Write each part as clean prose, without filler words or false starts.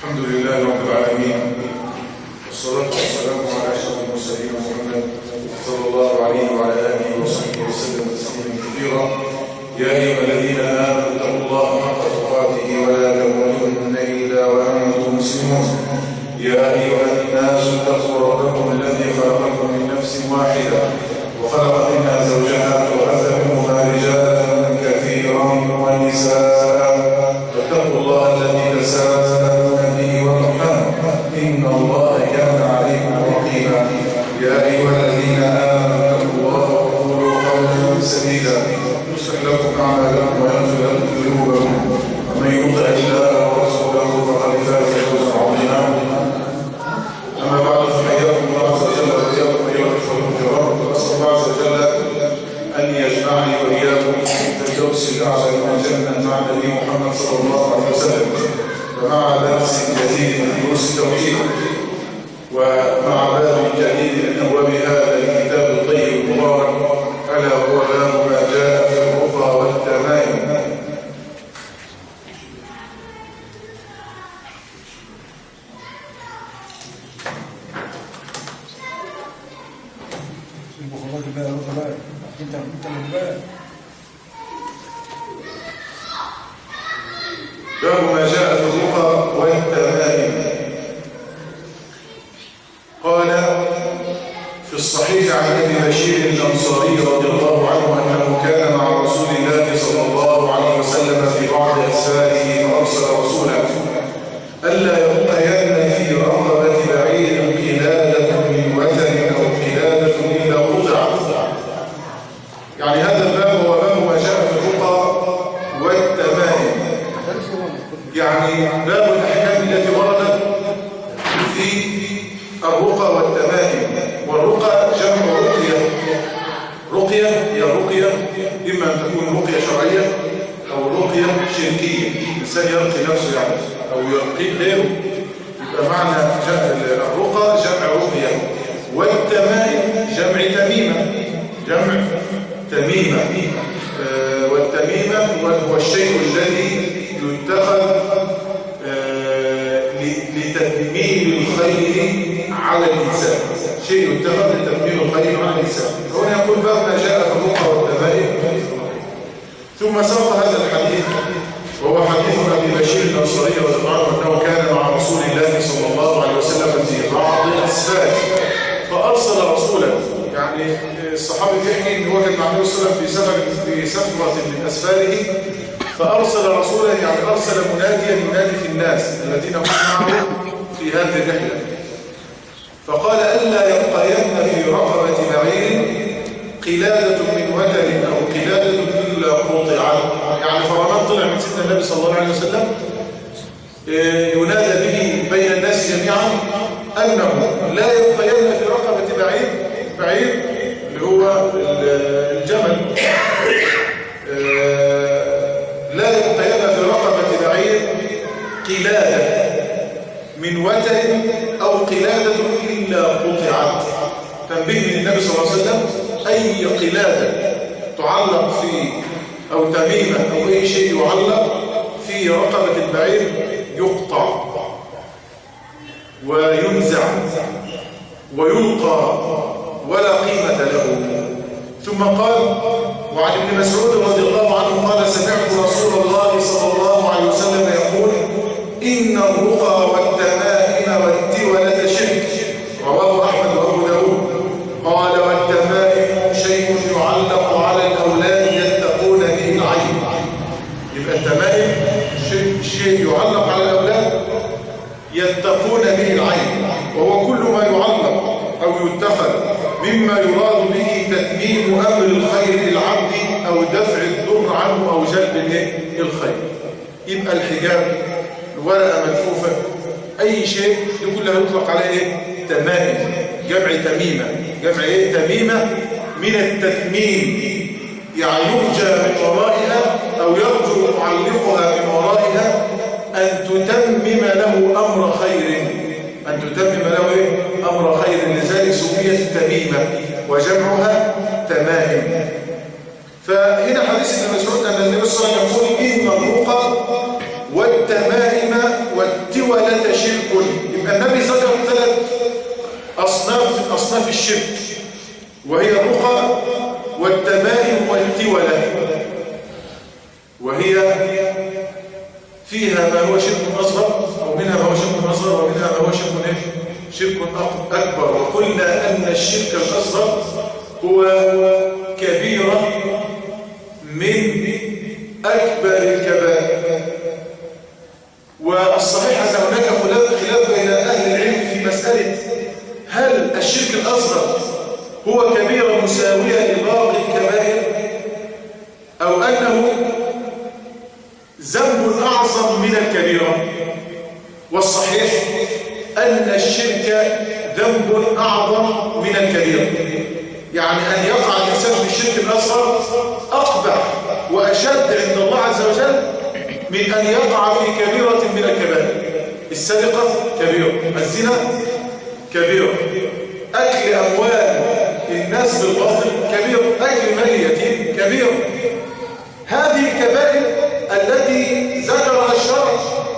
الحمد لله رب العالمين، والصلاة والسلام على أشرف المرسلين محمد صلى الله عليه وعلى آله وصحبه وسلم تسليما كثيرا. يا أيها الذين آمنوا اتقوا الله حق تقاته ولا تموتن إلا وأنتم مسلمون. يا أيها الناس اتقوا ربكم الذي خلقكم من نفس واحدة وخلق منها زوجها وبث منهما رجالا كثيرا ونساء. واتقوا الله الذي تساءلون به والأرحام إن الله كان عليكم رقيبا. يا أيها الذين آمنوا اتقوا الله وقولوا قولا سديدا يصلح لكم أعمالكم ويغفر لكم ذنوبكم ومن يطع الله ورسوله فقد فاز فوزا عظيما. أما بعد فحياكم الله عز وجل وإياكم أيها الإخوة الكرام، وأسأل الله عز وجل أن يجمعني وإياكم في الفردوس الأعلى من الجنة مع النبي محمد صلى الله عليه وسلم، ومع درس جديد من دروس التوحيد، ومع باب جديد من أبواب هذا الكتاب الطيب المبارك، ألا هو باب ما جاء في الرقى والتمائم. باب ما جاء في الرقى والتمائم. قال في الصحيح عن ابي بشير الانصاري رضي الله عنه انه كان مع رسول الله صلى الله عليه وسلم في بعض اسفاره فارسل رسولا الا يبقين في رقبه بعير قلاده من وثن او قلاده الا قطعت. يعني هذا الباب هو باب ما جاء في الرقى والتمائم، يعني باب الأحكام التي وردت في الرقى والتمائم. والرقى جمع رقية. رقية هي رقية إما أن تكون رقية شرعية أو رقية شركية، الإنسان يرقي نفسه يعني أو يرقي غيره، يبقى معنى الرقى جمع رقية. والتمائم جمع تميمة، جمع تميمة. والتميمة هو الشيء الذي يتخذ لتتميم الخير على الإنسان، شيء يتخذ لتتميم الخير على الإنسان. هنا يقول باب ما جاء في الرقى والتمائم. ثم ساق هذا الحديث وهو حديث أبي بشير الأنصاري رضي الله عنه أنه كان مع رسول الله صلى الله عليه وسلم في بعض أسفاره فأرسل رسولا. يعني الصحابي بيحكي ان هو كان مع النبي صلى الله عليه وسلم في سفرة من أسفاره فأرسل رسولا، يعني أرسل مناديا ينادي في الناس الذين هم معه في هذه الرحلة، فقال ألا يبقين في رقبة بعير قلادة من وتر أو قلادة إلا قطعت. يعني فرمان طلع من سيدنا النبي صلى الله عليه وسلم ينادى به بين الناس جميعا أنه لا يبقين في رقبة بعير اللي هو الجمل، لا يبقين في رقبة بعير قلادة من وتر أو قلادة إلا قطعت. تنبيه من النبي صلى الله عليه وسلم أي قلادة تعلق في أو تميمة أو أي شيء يعلق في رقبة البعير يقطع وينزع ويلقى ولا قيمة له. ثم قال وعن ابن مسعود رضي الله عنه قال سمعت رسول الله صلى الله عليه وسلم يقول إن الرقى والتمائم والتولة شرك، رواه أحمد وأبو داود. قال والتمائم شيء يعلق على الأولاد يتقون به العين. يبقى التمائم شيء يعلق على الأولاد يتقون به العين، وهو كل ما يعلق أو يتخذ مما يراد به تتميم أمر الخير للعبد أو دفع الضر عنه أو جلب الخير. يبقى الحجاب، الورقة ملفوفة، أي شيء يقول له يطلق عليه تمائم، جمع تميمة. جمع تميمة من التتميم، يعني يرجى من ورائها أو يرجو معلقها من ورائها أن تتمم له أمر خير، أن تتمم له أمر خير، لذلك سميت تميمة وجمعها تمائم. فهنا حديث ابن مسعود أن النبي صلى الله عليه وسلم يقول إن الرقى والتمائم والتولة شرك. الشرك، وهي الرقى والتمائم والتولة، وهي فيها ما هو شرك أصغر، أو منها ما هو شرك أصغر، ومنها ما هو شرك أكبر. وقلنا أن الشرك الأصغر هو كبيرة من أكبر الكبائر. والصحيح أن هناك خلاف بين أهل العلم في مسألة هل الشرك الأصغر هو كبيرة مساوية لباقي الكبائر، أو أنه ذنب أعظم من الكبيرة. والصحيح أن الشرك ذنب أعظم من الكبيرة، يعني أن يقع الإنسان في الشرك الأصغر أقبح وأشد عند الله عز وجل من أن يقع في كبيرة من الكبائر. السرقة كبيرة، الزنا كبيرة، أكل أموال الناس بالباطل كبيرة، أكل مال اليتيم كبيرة. هذه الكبائر التي ذكرها الشرع.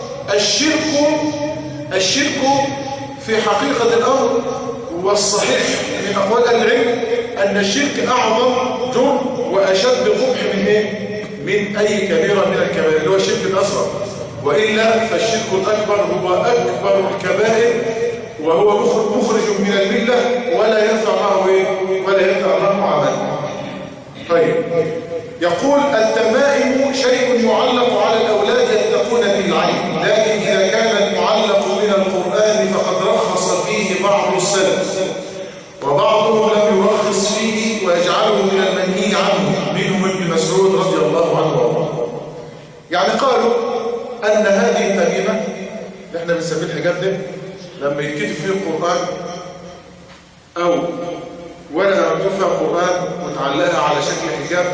الشرك في حقيقة الأمر والصحيح من أقوال العلم أن الشرك أعظم جرم وأشد قبح من أي كبيرة من الكبائر اللي هو الشرك الأصغر. وإلا فالشرك الأكبر هو أكبر الكبائر، وهو مخرج من الملة ولا ينفع معه عمل. طيب، يقول التمائم شيء يعلق على الأولاد يتقون بالعين، لكن إذا كان المعلق من القرآن فقد رخص فيه بعض السلف، وبعضهم لم يرخص فيه ويجعله من المنهي عنه، منهم ابن مسعود رضي الله عنه وارضاه. يعني قالوا أن هذه التميمة اللي احنا بنسميه الحجاب ده لما يتكتب فيه القرآن أو ورقة مكتوب فيها القرآن وتعلقها على شكل حجاب،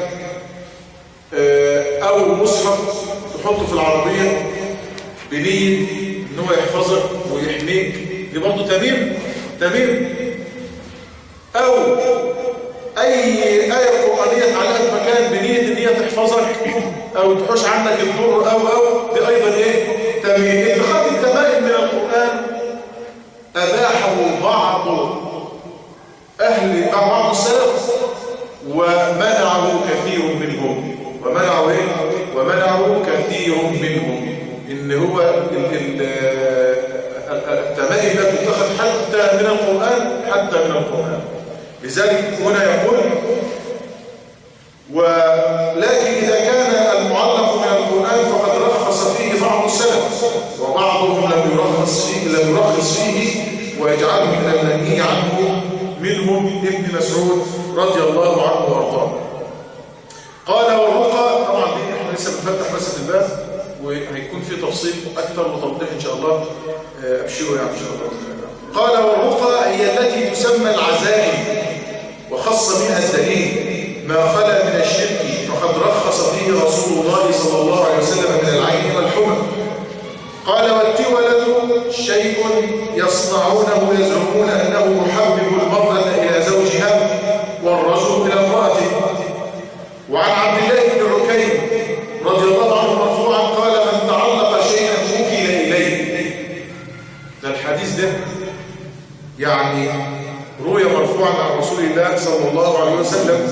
أو مصحف تحطه في العربية بنية إن هو يحفظك ويحميك، دي برضه تميم. أو أي آية قرآنية تعلقها في مكان بنية إن هي تحفظك أو تحوش عنك الضر أو دي أيضا تميم. اتخاذ التمائم من القرآن أباحه بعض السلف ومنعه كثير منهم، ومنعه كثير منهم إن هو التمائم لا تتخذ حتى من القرآن. لذلك هنا يقول ولكن إذا كان المعلق من القرآن فقد رخص فيه بعض السلف، وبعضهم لم يرخص فيه ويجعله من المنهي عنه، منهم ابن مسعود رضي الله عنه وارضاه. قال والرقى، طبعا دي احنا لسه بنفتح بس الباب وهيكون في تفصيل اكثر وتوضيح ان شاء الله، ابشروا يعني ان شاء الله. قال والرقى هي التي تسمى العزائم، وخص منها الدليل ما خلا من الشرك، فقد رخص فيه رسول الله صلى الله عليه وسلم من العين والحمى. قال والتولة شيء يصنعونه يزعمون أنه يحبب المرأة إلى زوجها والرجل إلى امرأته. وعن عبد الله بن عكيم رضي الله عنه مرفوعا قال من تعلق شيئا وكل إليه. ده الحديث ده يعني روي مرفوعا عن رسول الله صلى الله عليه وسلم.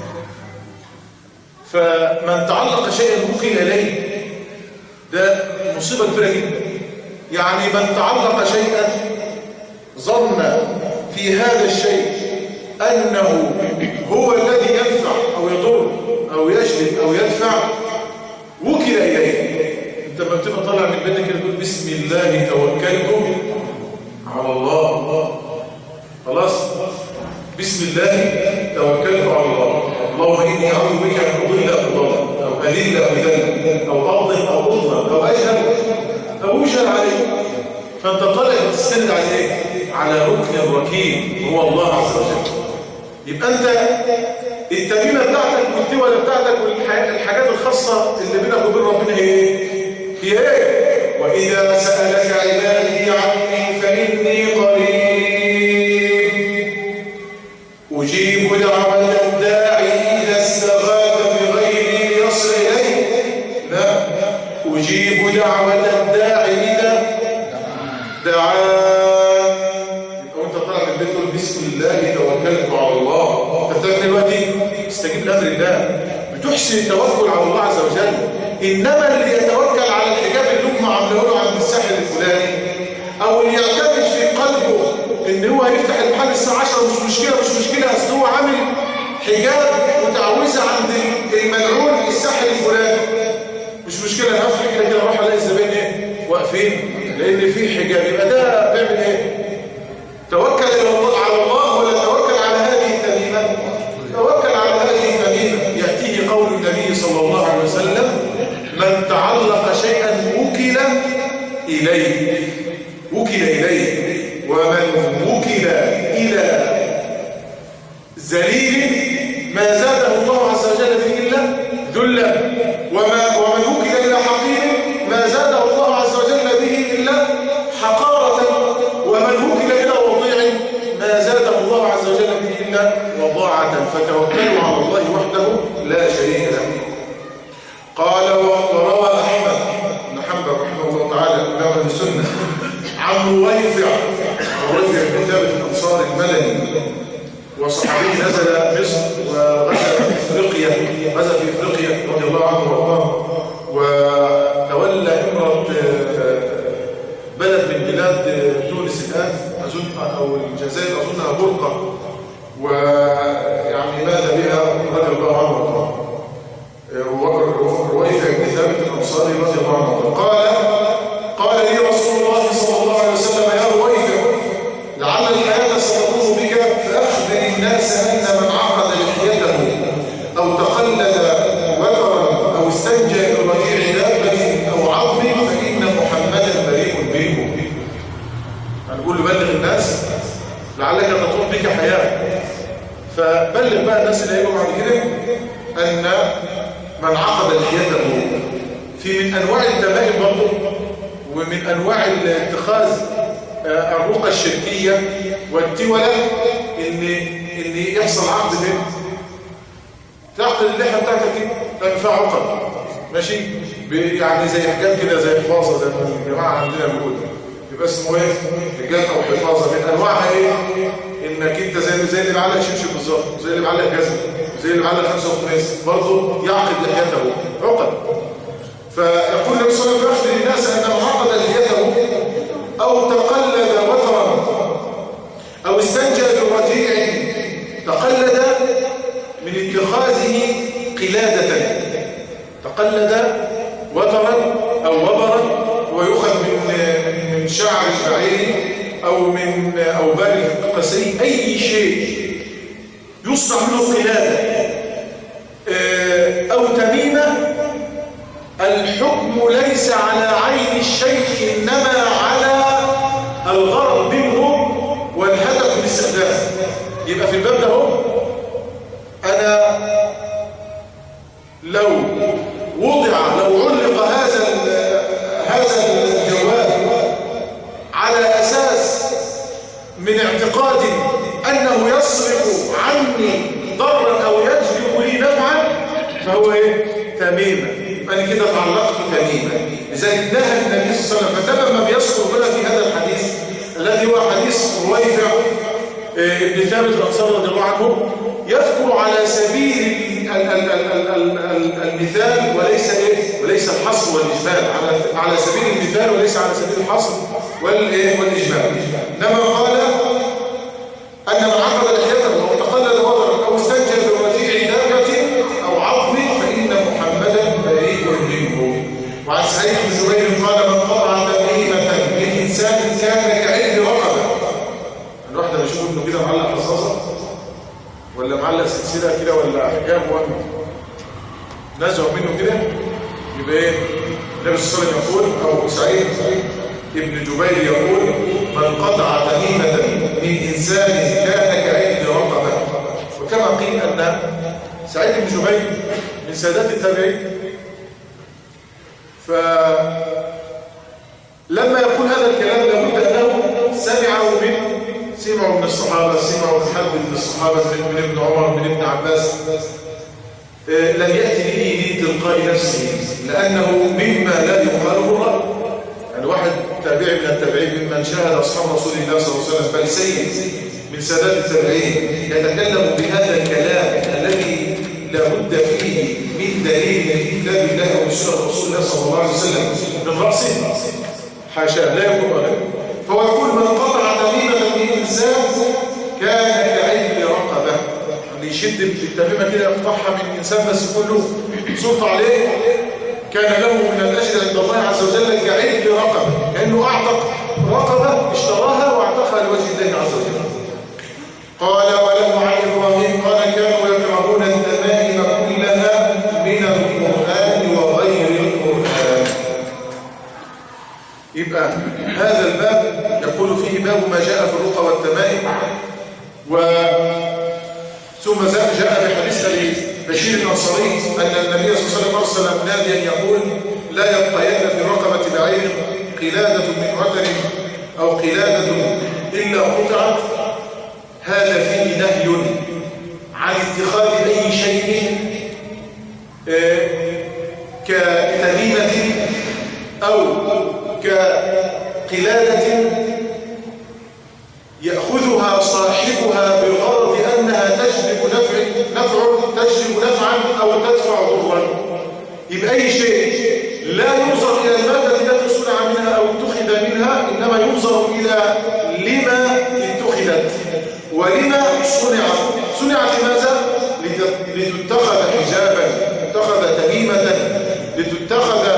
فمن تعلق شيئا وكل إليه ده مصيبة كبيرة جدا. يعني من تعلق شيئا ظن في هذا الشيء أنه هو الذي ينفع أو يضر أو يجلب أو يدفع وكل إليه. أنت لما بتبقى طالع من بيتك كده تقول بسم الله توكلت على الله، خلاص بسم الله توكلت على الله، اللهم إني أعوذ بك أن أضل أو أذل أو أذل أو أظلم أو أظلم أو أجهل أو يشهد عليه. فأنت طالع بتستند على إيه؟ على ركن ركين هو الله عز وجل. يبقى أنت التميمة بتاعتك والتولة بتاعتك والحاجات الخاصة اللي بينك وبين ربنا إيه؟ هي إيه؟ وإذا سألك عبادي عني فإني قريب أجيب دعوة الداعي إذا استغاث بغيري يصل إليه. لا، أجيب دعوة الداعي إذا دعان. يبقى أنت طالع من البيت تقول بسم الله الله، بتحسن التوكل على الله عز وجل. إنما اللي يتوكل على الحجاب اللي هم عاملينه له عند الساحل الفلاني، أو اللي يعتمد في قلبه إن هو هيفتح المحل الساعة 10 مش مشكلة، أصل هو عامل حجاب وتعويذة عند الملعون الساحل الفلاني، مش مشكلة، أنا هفتح كده أروح ألاقي الزبائن إيه؟ واقفين، لأن في حجاب. يبقى ده بيعمل إيه؟ توكل على الله ولا توكل على هذه التميمة؟ توكل على هذه التميمة. يأتيه قول النبي صلى الله عليه وسلم: من تعلق شيئا وكل إليه، ومن وكل إلى ذليل ما زاده الله عز وجل به إلا ذلا، ومن وكل إلى حقير ما زاده الله عز وجل به إلا حقارة، ومن وكل إلى وضيع ما زاده الله عز وجل به إلا وضاعة. فتوكلوا على الله وحده لا شريك له. قال وروى أحمد بن حنبل رحمه الله تعالى إمام السنة عن رويفع بن ثابت الأنصاري المدني، وصحابي نزل مصر وغزا في افريقيا رضي الله عنه وارضاه، وتولى امرة بلد من بلاد تونس الآن أظن، أو الجزائر أظنها برقة، ويعني مات بها رضي الله عنه وارضاه. رويفع بن ثابت الأنصاري رضي الله عنه قال لي رسول الله صلى الله عليه وسلم: يا رويفع، لعل الحياة ستطول بك، فأخبر الناس أن من عقد لحيته أو تقلد وترا أو استنجى برجيع دابة أو عظم فإن محمدا بريء منه. هنقول بلغ الناس لعلك تطول بك حياة، فبلغ بقى الناس اللي هيقولوا بعد كده أن من عقد لحيته في من أنواع التمائم برضه، ومن أنواع اتخاذ الرقى الشركية والتولة، إن يحصل عقد بين تعقد اللحية بتاعتك تنفع عقد، ماشي، يعني زي حجاب كده، زي حفاظة، زي ما الجماعة عندنا بيقولوا، يبقى اسمه ايه؟ حجاب أو حفاظة. من أنواعها ايه؟ إنك أنت زي اللي معلق شبشب بالظبط، زي اللي معلق جزمة، زي اللي معلق 5 وخميس، برضه يعقد لحيته عقد. فيقول النبي صلى الله عليه وسلم: للناس أن من عقد لحيته أو تقلد وترا أو استنجى برجيع، تقلد من اتخاذه قلادة، تقلد وترا أو وبرا، ويؤخذ من شعر البعير أو من أوبار القسي، أي شيء يصنع منه قلادة أو تميمة. الحكم ليس على عين الشيء، إنما على الغرض منه والهدف بالاستخدام. يبقى في الباب ده هو أنا لو علق هذا الجواب على أساس من اعتقاد أنه يصرف عني ضرا أو يجلب لي نفعا، فهو ايه؟ تميمة. أنا كده تعلقت تميمة. لذلك نهى النبي صلى الله عليه وسلم. فتبقى ما بيذكر لنا في هذا الحديث الذي هو حديث رويفع ابن ثابت الأنصاري رضي الله عنه، يذكر على سبيل المثال وليس الحصر والإجمال، على سبيل المثال وليس على سبيل الحصر والإجمال. إنما قال أن من عقد لحيته أو تقلد وضرا أو استنجى برجيع دابة أو عظم فإن محمدا بريء منه. وعن سعيد بن جبير قال: من قطع تميمة لإنسان كان كعلم رقبة. الواحد بيشوف ابنه كده معلق رصاصة ولا معلق سلسلة كده ولا حجاب نزع منه كده، يبقى ايه؟ النبي صلى الله عليه وسلم يقول، أو سعيد ابن جبير يقول: من قطع تميمة من إنسان كان كعلم رقبة. وكما قيل أن سعيد بن جبير من سادات التابعين، فلما يقول هذا الكلام لابد أنه سمعوا من الصحابة، سمعوا من حد من الصحابة، من ابن عمر، من ابن عباس. لم يأتي به من تلقاء نفسه، لأنه مما لا يقاله الرأي. يعني واحد تابعي من التابعين ممن شاهد أصحاب رسول الله صلى الله عليه وسلم، بل سيد من سادات التابعين، يتكلم بهذا الكلام الذي لابد فيه من دليل من كتاب الله وسنة رسول الله صلى الله عليه وسلم من رأسه؟ حاشا، لا يكون ولا. فهو يقول من قطع تميمة من إنسان كان كعجل رقبة، اللي يشد التميمة كده يقطعها من إنسان بس كله سلطة عليه، كان له من الأجر عند الله عز وجل كعجل رقبة، كأنه أعتق رقبة اشتراها واعتقها لوجه الله عز وجل. قال وله عن إبراهيم قال كانوا يكرهون التمائم كلها من القرآن وغير القرآن. يبقى هذا الباب يقول فيه باب ما جاء في الرقى والتمائم، ثم جاء بحديث بشير الأنصاري أن النبي صلى الله عليه وسلم ناديا يقول لا يبقين في رقبة بعير قلادة من وتر أو قلادة إلا قطعت. هذا فيه نهي عن اتخاذ أي شيء كتميمة أو كقلادة يأخذها صاحبها بغرض أنها تجلب نفعا أو تدفع ضرا. يبقى أي شيء لا ينظر إلى المادة التي صنع منها أو اتخذ منها، إنما ينظر إلى لما اتخذت ولما صنعت لماذا؟ لتتخذ حجابا، لتتخذ تميمة، لتتخذ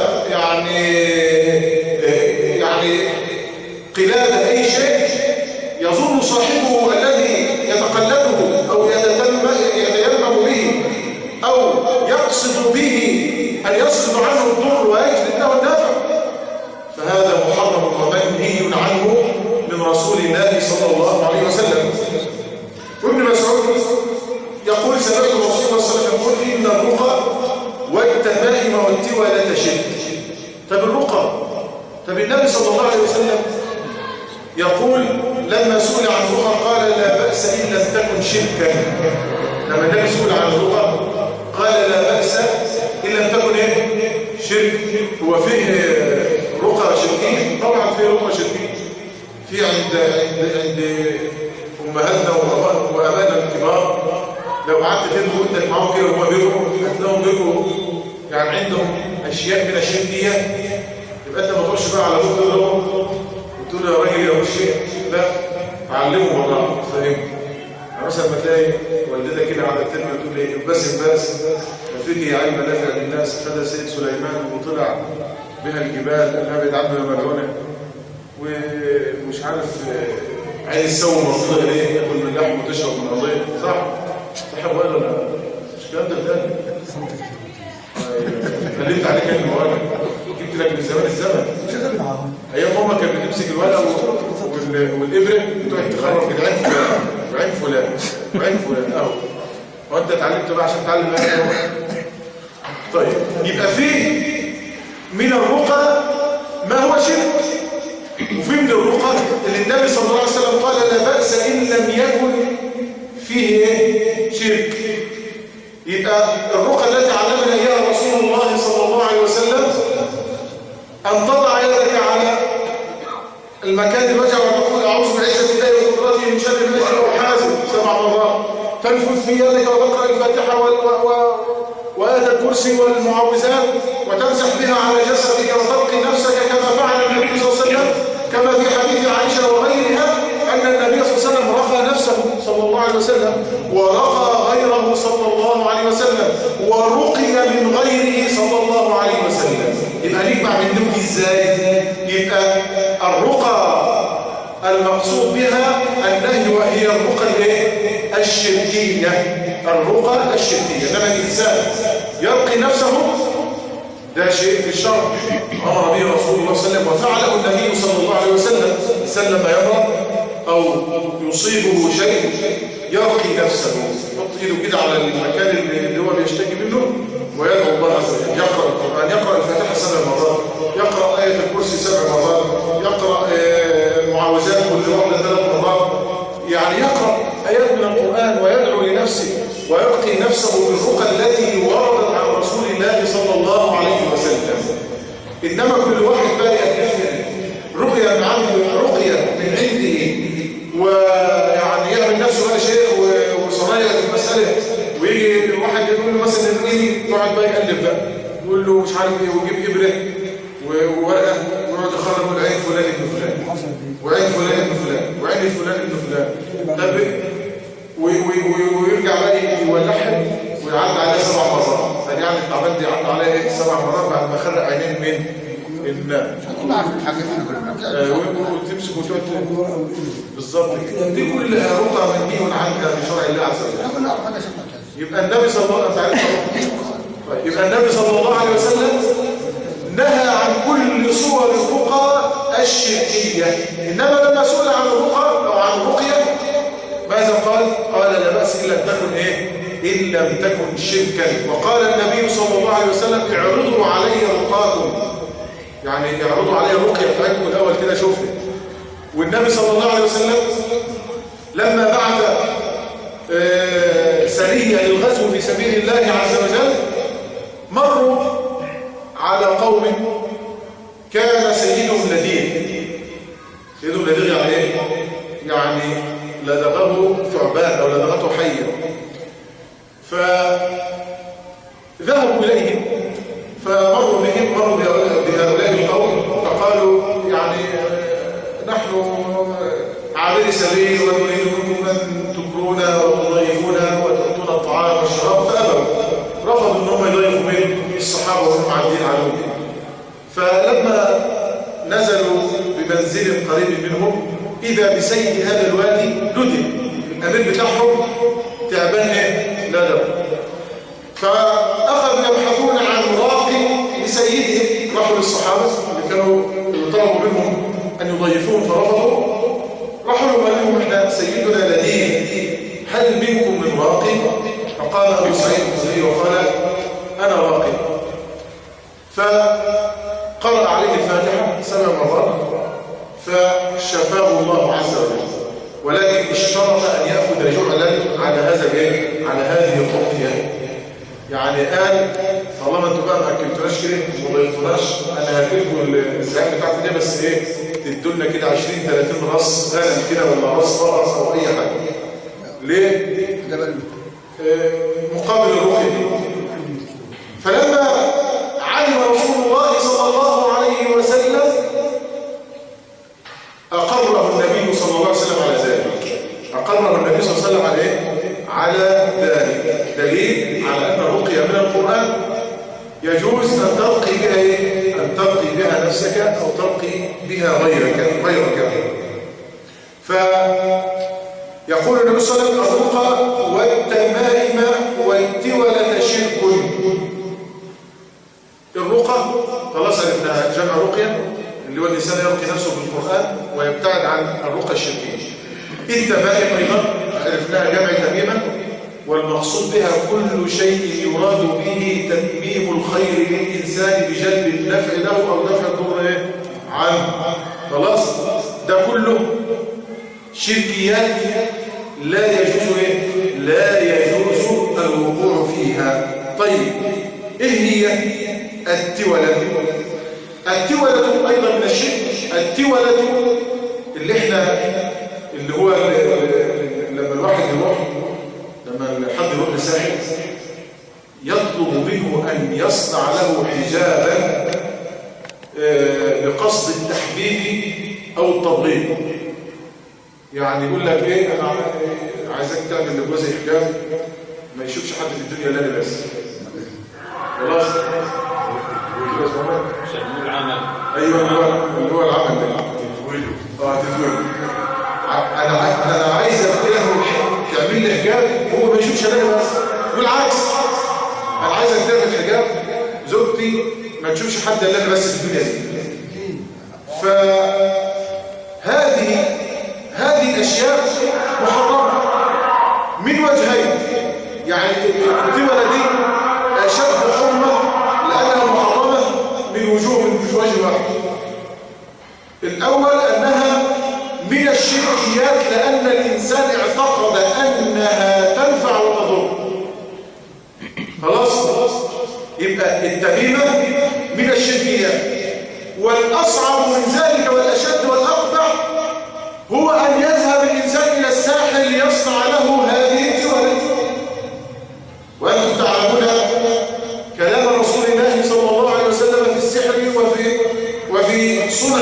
يعني قلادة. أي شيء يظن صاحبه الذي يتقلده أو يتيمم به أو يقصد به أن يصرف عنه الضر ويجلب له النفع، فهذا محرم ومنهي عنه من رسول الله صلى الله عليه وسلم. وابن مسعود يقول سمعت رسول الله صلى الله عليه وسلم يقول إن الرقى والتمائم والتولة شرك. طب الرقى، طب النبي صلى الله عليه وسلم يقول لما سئل عن الرقى قال لا بأس إن لم تكن شركا. لما النبي سئل عن الرقى قال لا بأس إن لم تكن شرك. هو فيه رقى شركين؟ طبعا فيه رقى شركين. في عند أمهاتنا وأبائنا الكبار لو قعدت تنبو ودك معهم كده وهم بيقروا هتلاقيهم بيقروا يعني عندهم أشياء من الشركية. يبقى أنت ما تروحش بقى على بكرة وتقول يا راجل يا وشي، لا، علموا والله فاهم. مثلا ما تلاقي والدتك كده على الترمه تقول لي بس فيك علم نافع للناس. خد سيد سليمان وطلع بها الجبال الابعد عنه ملعونه ومش عارف عايز يسوي مرضى ليه، ياكل من اللحم وتشرب من الرضيع، صح؟ صح ولا لا؟ مش الكلام ده تاني. كلمت عليك انا المواجهه، جبت لك من زمان الزمن. ايام ماما كانت بتمسك الورقه والابره وتقعد تخرج من عين فلان وعين فلان اهو. وانت اتعلمت بقى عشان تتعلم ايه؟ طيب يبقى في من الرقى ما هو شرك، وفي من الرقى اللي النبي صلى الله عليه وسلم قال لا بأس إن لم يكن فيه شرك. يبقى الرقى التي علمنا اياها رسول الله صلى الله عليه وسلم أن تضع يدك على المكان الوجع وتقول أعوذ بعزة الله وقدرته من شر الناس أو حازم 7 مرات، تنفذ في يدك وتقرأ الفاتحة وآية الكرسي والمعوذات وتمسح بها على جسدك وتلقي نفسك كما فعل النبي صلى الله عليه وسلم، كما في حديث عائشة وغيرها أن النبي صلى الله عليه وسلم رقى نفسه صلى الله عليه وسلم ورقى غيره صلى الله عليه وسلم ورقي من غيره صلى الله عليه وسلم. يبقى نجمع من دول ازاي؟ يبقى الرقى المقصود بها النهي وهي الرقى الشركية، الرقى الشركية. انما الانسان يرقي نفسه ده شيء في الشرع امر به رسول الله صلى الله عليه وسلم وفعله النبي صلى الله عليه وسلم. الانسان لما يمرض او يصيبه شيء يرقي نفسه، يحط ايده كده على المكان اللي هو بيشتكي منه ويدعو الله عز وجل، يقرأ القرآن، يقرأ الفاتحة 7 مرات، يقرأ آية الكرسي 7 مرات، يقرأ المعوذات كل واحدة 3 مرات، يعني يقرأ آيات من القرآن ويدعو لنفسه ويرقي نفسه بالرقى التي وردت عن رسول الله صلى الله عليه وسلم. إنما كل واحد بقى يكفي رقية من عنده ويعني يعمل نفسه بقى شيخ وصنايع في المسألة، ويجي واحد يقول له له مش عارف ايه، ويجيب ابره وورقه ويقعد يخرج يقول عين فلان ابن فلان وعين فلان ابن فلان وعين فلان ابن فلان. طب ويرجع بقى يولحها ويعدي عليها 7 مرات. يعني التعبان دي عدى عليها ايه 7 مرات بعد ما خرق عينين من النار. وتمسك وتقعد بالظبط كده. دي كلها رقعه منهي عنها بشرع الله عز وجل. يبقى النبي صلى الله عليه وسلم نهى عن كل صور الرقى الشركيه. انما لما سئل عن الرقى او عن الرقيه ماذا قال؟ قال لا باس الا تكن ايه؟ ان لم تكن شركا. وقال النبي صلى الله عليه وسلم اعرضوا علي رقاكم، يعني اعرضوا علي الرقيه بتاعتكم الاول كده شوفوا. والنبي صلى الله عليه وسلم لما بعث سريه للغزو في سبيل الله عز وجل مروا على قوم كان سيدهم لديغ. سيدهم لديغ يعني ايه؟ يعني لدغه ثعبان او لدغته حيه. فذهبوا اليهم فمروا بهؤلاء القوم فقالوا يعني نحن عابري سبيل ونريد منكم ان تكرونا وتضيفونا وتؤتونا الطعام والشراب. فابوا، رفضوا ان هم يضيفوا من الصحابه وهم معدين عليهم. فلما نزلوا بمنزل قريب منهم اذا بسيد هذا الوادي ندم الامير بتاعهم تعبان ايه؟ لا لا. فاخذوا يبحثون عن راق لسيدهم. راحوا للصحابه اللي طلبوا منهم ان يضيفوهم فرفضوا. راحوا لهم قال لهم احنا سيدنا لديه، هل منكم من راق؟ فقال ابو سعيد الخدري وقال انا راق. فقرأ عليه الفاتحه 7 مرات فشفاه الله عز وجل، ولكن اشترط ان ياخذ جعلا على هذه الرقيه. يعني قال طالما انتوا بقى ما اكلتوناش كده وما ضيفتوناش انا هاكلكم الزعيم بتاعكم ده، بس ايه تدوا لنا كده 20-30 راس غنم كده ولا راس فرس او اي حاجه. ليه؟ مقابل الرقيه دي. فلما علم رسول الله صلى الله عليه وسلم اقره النبي صلى الله عليه وسلم على ذلك. اقره النبي صلى الله عليه وسلم على ايه؟ على ذلك. دليل على ان الرقيه من القران يجوز ان ترقي بها ايه؟ ان ترقي بها نفسك او ترقي بها غيرك. فيقول النبي صلى الله عليه وسلم الرقى والتمائم والتولة شرك. الرقى خلاص عرفنا جمع رقيه اللي هو الانسان يرقي نفسه بالقران ويبتعد عن الرقى الشركيه. التمائم ايضا عرفناها جمع تميمه، والمقصود بها كل شيء يراد به تتميم الخير للإنسان بجلب النفع له أو دفع الضر عنه. خلاص ده كله شركيات لا يجوز الوقوع فيها. طيب ايه هي التولة؟ التولة أيضا من الشرك. التولة اللي هو لما الواحد يروح، لما حد يروح لساحر يطلب منه أن يصنع له حجابا بقصد التحبيب أو التضغيط. يعني يقول لك ايه انا عايزك تعمل لجوزي حجاب ما يشوفش حد في الدنيا الا بس. خلاص شنو العمل؟ ايوه هو العمل ده تزويله. انا عايز تعمل لي حجاب هو ما يشوفش انا بس. بالعكس انا عايزك تعمل حجاب زوجتي ما تشوفش حد الا انا بس في الدنيا دي. هذه الاشياء محرمه من وجهين. يعني التولة دي اشد حرمه لانها محرمه من وجه واحد. الاول انها من الشركيات لان الانسان اعتقد انها تنفع وتضر. خلاص يبقى التميمه من الشركيات. والاصعب من ذلك والاشد والاقبح هو أن يذهب الإنسان إلى الساحر ليصنع له هذه التولة. وأنتم تعلمون كلام رسول الله صلى الله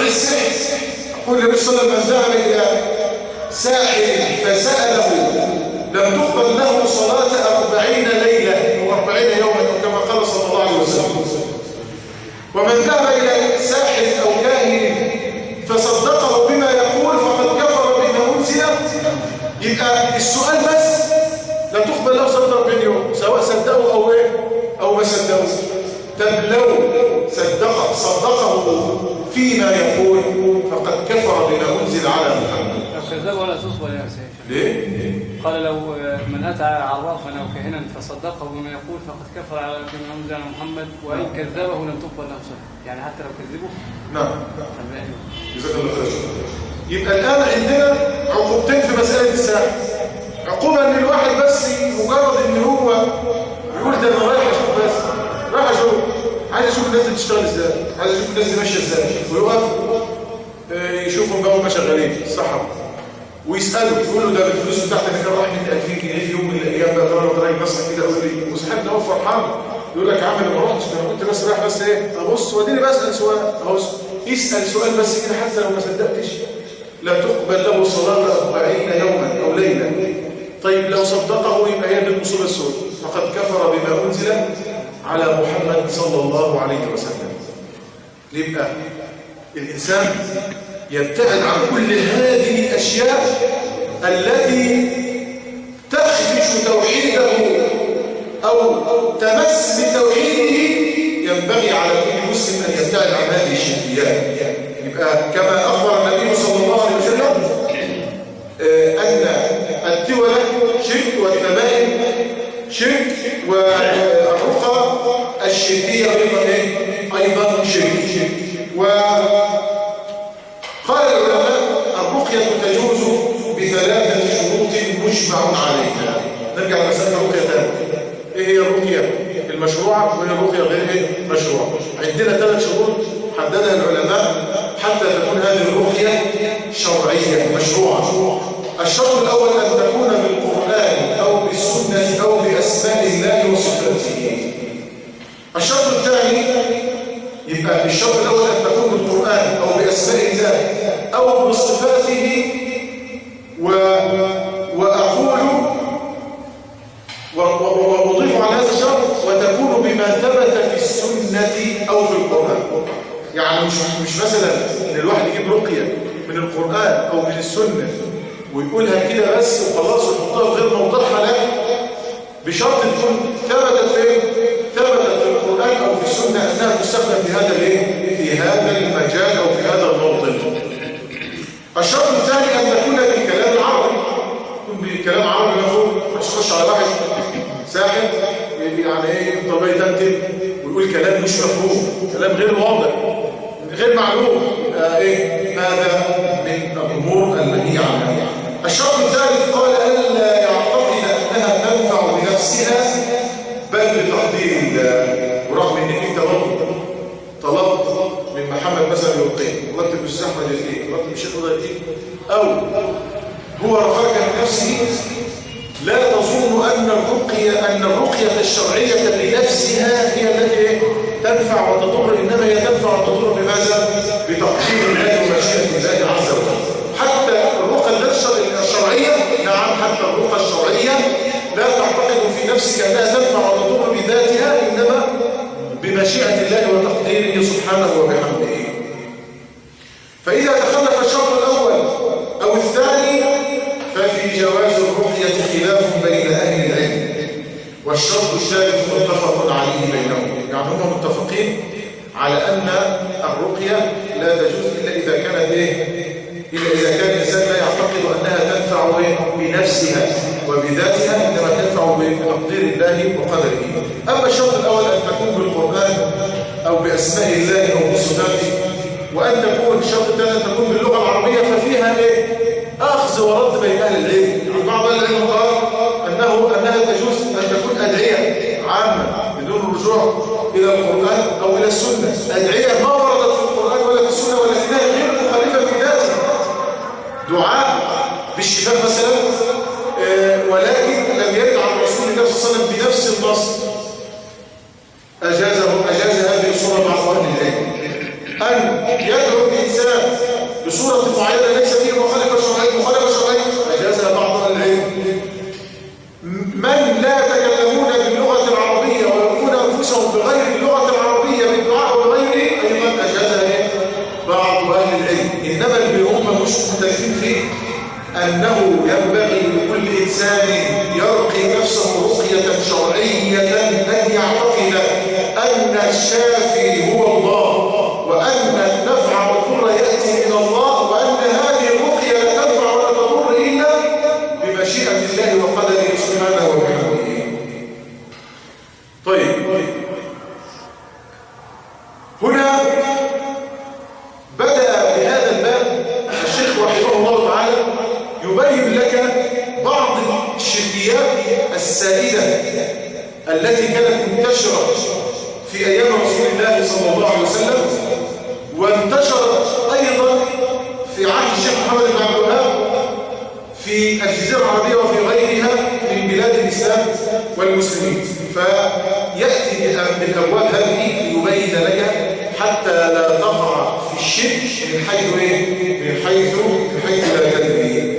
السحر. يقول النبي صلى الله عليه وسلم: من ذهب إلى ساحر فسأله لم تقبل له صلاة 40 ليلة أو 40 يوما، كما قال صلى الله عليه وسلم. ومن ذهب إلى ساحر أو كاهن فصدقه بما يقول فقد كفر بما أنزل. يبقى السؤال بس لا تقبل له صلاة 40 يوم، سواء صدقه أو إيه أو ما صدقه. طب لو صدقه فيما يقول فقد كفر بما أنزل على محمد. لو كذبه ولا تصبر يا سيدي. ليه؟ قال: لو من أتى عرافا أو كاهنا فصدقه بما يقول فقد كفر بما أنزل على محمد، وإن كذبه لم تقبل له صلاة. يعني حتى لو كذبه. نعم. جزاك الله خير. يبقى الآن عندنا عقوبتين في مسألة الساحر. عقوبة إن الواحد بس مجرد إن هو يقول ده أنا رايح أشوف، بس رايح أشوف، عايز أشوف الناس دي بتشتغل إزاي، عايز أشوف الناس دي ماشية إزاي، ويقف يشوفهم بقى وهم شغالين الصحراء ويسأله، يقول له ده بالفلوس بتاعتك كان راح مني 2000 جنيه في يوم من الأيام، بقى ترى راجل نصح كده يقول لي، وصاحبنا هو فرحان يقول لك يا عم أنا ما رحتش، أنا كنت بس رايح بس إيه أبص وأديني بسأل سؤال، أبص يسأل سؤال بس كده حتى لو ما صدقتش لا تقبل له صلاة 40 يوما أو ليلة. طيب لو صدقه يبقى هي دي المصيبة السوداء، فقد كفر بما أنزل على محمد صلى الله عليه وسلم. يبقى الإنسان يبتعد عن كل هذه الأشياء التي تخدش توحيده أو تمس بتوحيده. ينبغي على كل مسلم أن يبتعد عن هذه الشركيات. يبقى كما أخبر النبي صلى الله عليه وسلم أن التولة شرك والتمائم شرك والرقى الشركية أيضا شرك. وقال العلماء الرقية تجوز ب3 شروط مجمع عليها. نرجع لمسألة الرقية تاني. ايه هي الرقية المشروعة وهي الرقية غير مشروعة؟ عندنا 3 شروط حددها العلماء حتى تكون هذه الرقية شرعية مشروعة. الشرط الأول أن تكون بالقرآن أو بالسنة أو بأسماء الله وصفاته. الشرط الثاني يبقى الشرط الأول أن تكون بالقرآن أو بأسماء الله أو بصفاته، وأضيف على هذا الشرط وتكون بما ثبت في السنة أو في القرآن. يعني مش مثلا إن الواحد يجيب رقية من القرآن أو من السنة ويقولها كده بس وخلاص ويحطها في غير موضعها، لا، بشرط تكون ثبتت في القرآن أو في السنة أنها تستخدم في هذا المجال أو في هذا الموطن. الشرط الثاني أن تكون بالكلام العربي، تكون بالكلام عربي مفهوم، ما تخش على واحد ساحر يعني ايه طبيعي تنتج ويقول كلام مش مفهوم، كلام غير واضح غير معلوم، هذا من الأمور المنهية عنها. الشرط الثالث قال ألا يعتقد أنها تنفع بنفسها بل بتقدير الله. ورغم أنك أنت طلبت من محمد مثلا يلقيه، طلبت من الشيخ أحمد يلقيه، طلبت من الشيخ رضا يلقيه، أو هو رفعك من نفسه، لا تظن أن الرقية الشرعية بنفسها هي التي تنفع وتضر، إنما هي تنفع وتضر بماذا؟ بتقدير الله ومشيئة الله عز وجل. حتى الرقى الشرعية، نعم، حتى الرقى الشرعية لا تعتقد في نفسك أنها تنفع وتضر بذاتها، إنما بمشيئة الله وتقديره سبحانه وبحمده. فإذا تخلف الشرط الأول أو الثاني ففي جواز الرقية خلاف بين أهل العلم، والشرط الثالث متفق عليه بينهم. يعني هم متفقين على أن الرقية لا تجوز إلا إذا كانت إلا إذا كان الإنسان لا يعتقد أنها تنفع بنفسها وبذاتها، إنما تنفع بتقدير الله وقدره. أما الشرط الأول أن تكون بالقرآن أو بأسماء الله أو بصفاته، وأن تكون الشرط الثاني أن تكون باللغة العربية، ففيها أخذ ورد بين أهل العلم. بعض أهل العلم قال أنها تجوز أن تكون أدعية عامة بدون الرجوع إلى القرآن أو إلى السنة، أدعية ما وردت في القرآن ولا في السنة ولكنها غير مخالفة في ذاتها، دعاء بالشفاء مثلا، ولكن لم يرد عن رسول الله صلى الله عليه وسلم بنفس النص، أجاز هذه الصورة بعض أهل العلم. أن يدعو الإنسان مختلفين فيه أنه ينبغي لكل إنسان يرقي نفسه رقية شرعية أن يعتقد أن الشافي هو الله، وأن النفع والضر يأتي من الله، وأن هذه الرقية لا تنفع ولا تضر إلا بمشيئة الله وقدره سبحانه وبحمده. طيب، هنا بدأ بهذا الباب الشيخ رحمه الله تعالى يبين لك بعض الشركيات السائدة التي كانت منتشرة في أيام رسول الله صلى الله عليه وسلم، وانتشرت أيضا في عهد الشيخ محمد بن عبد الوهاب في الجزيرة العربية وفي غيرها من بلاد الإسلام والمسلمين. فيأتي بالأبواب هذه ليبين لك حتى لا تقع في الشرك من حيث لا تدري.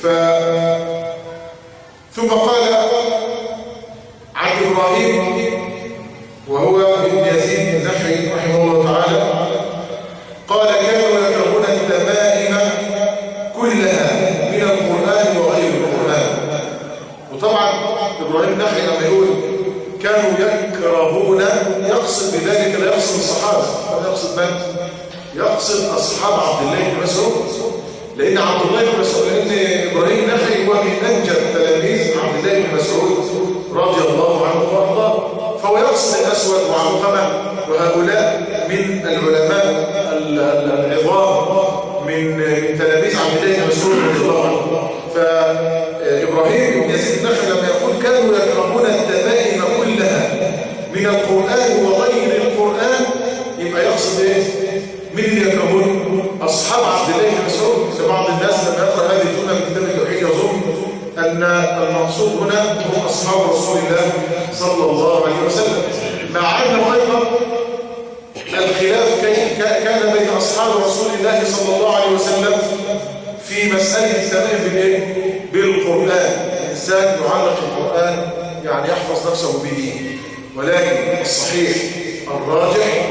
ثم قال عن إبراهيم وهو ابن يزيد النخعي رحمه الله تعالى قال: كانوا يكرهون التمائم كلها من القرآن وغير القرآن. وطبعا إبراهيم النخعي لما يقول كانوا يكرهون يقصد بذلك لا يقصد الصحابة، يقصد من؟ يقصد أصحاب عبد الله بن مسعود، لأن عبد الله بن مسعود، لأن إبراهيم النخعي هو من أنجب تلاميذ عبد الله بن مسعود رضي الله عنه وارضاه، فهو يقصد الأسود وعلقمة وهؤلاء من العلماء العظام من تلاميذ عبد الله بن مسعود رضي الله عنه. فإبراهيم بن يزيد النخعي لما يقول كانوا يكرهون التمائم كلها من القرآن وغير القرآن، يبقى يقصد ايه؟ من اللي يكرهون؟ أصحاب عبد الله بن مسعود. لبعض الناس لما يقرأ هذه الجملة من كتاب التوحيد يظن أن المقصود هنا هم أصحاب رسول الله صلى الله عليه وسلم، مع أنه أيضا الخلاف كان بين أصحاب رسول الله صلى الله عليه وسلم في مسألة التمائم بالقرآن. الإنسان يعلق القرآن يعني يحفظ نفسه به، ولكن الصحيح الراجح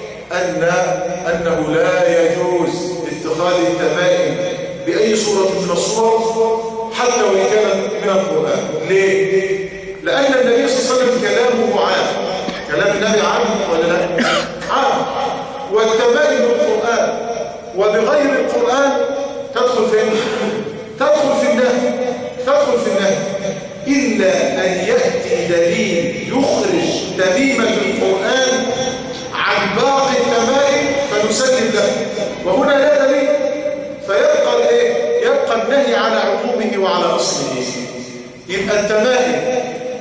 أنه لا يجوز اتخاذ التمائم بأي صورة من الصور حتى وإن كان من القرآن. ليه؟ لأن النبي صلى الله عليه وسلم كلامه عام، كلام النبي عام ولا لا؟ عام. والتمائم بالقرآن وبغير القرآن تدخل فين؟ تدخل في النهي، إلا أن يأتي دليل يخرج تميمة القرآن عن باقي التمائم فنسلم له، وهنا لا دليل، فيبقى يبقى النهي على عمومه وعلى أصله. يبقى التمائم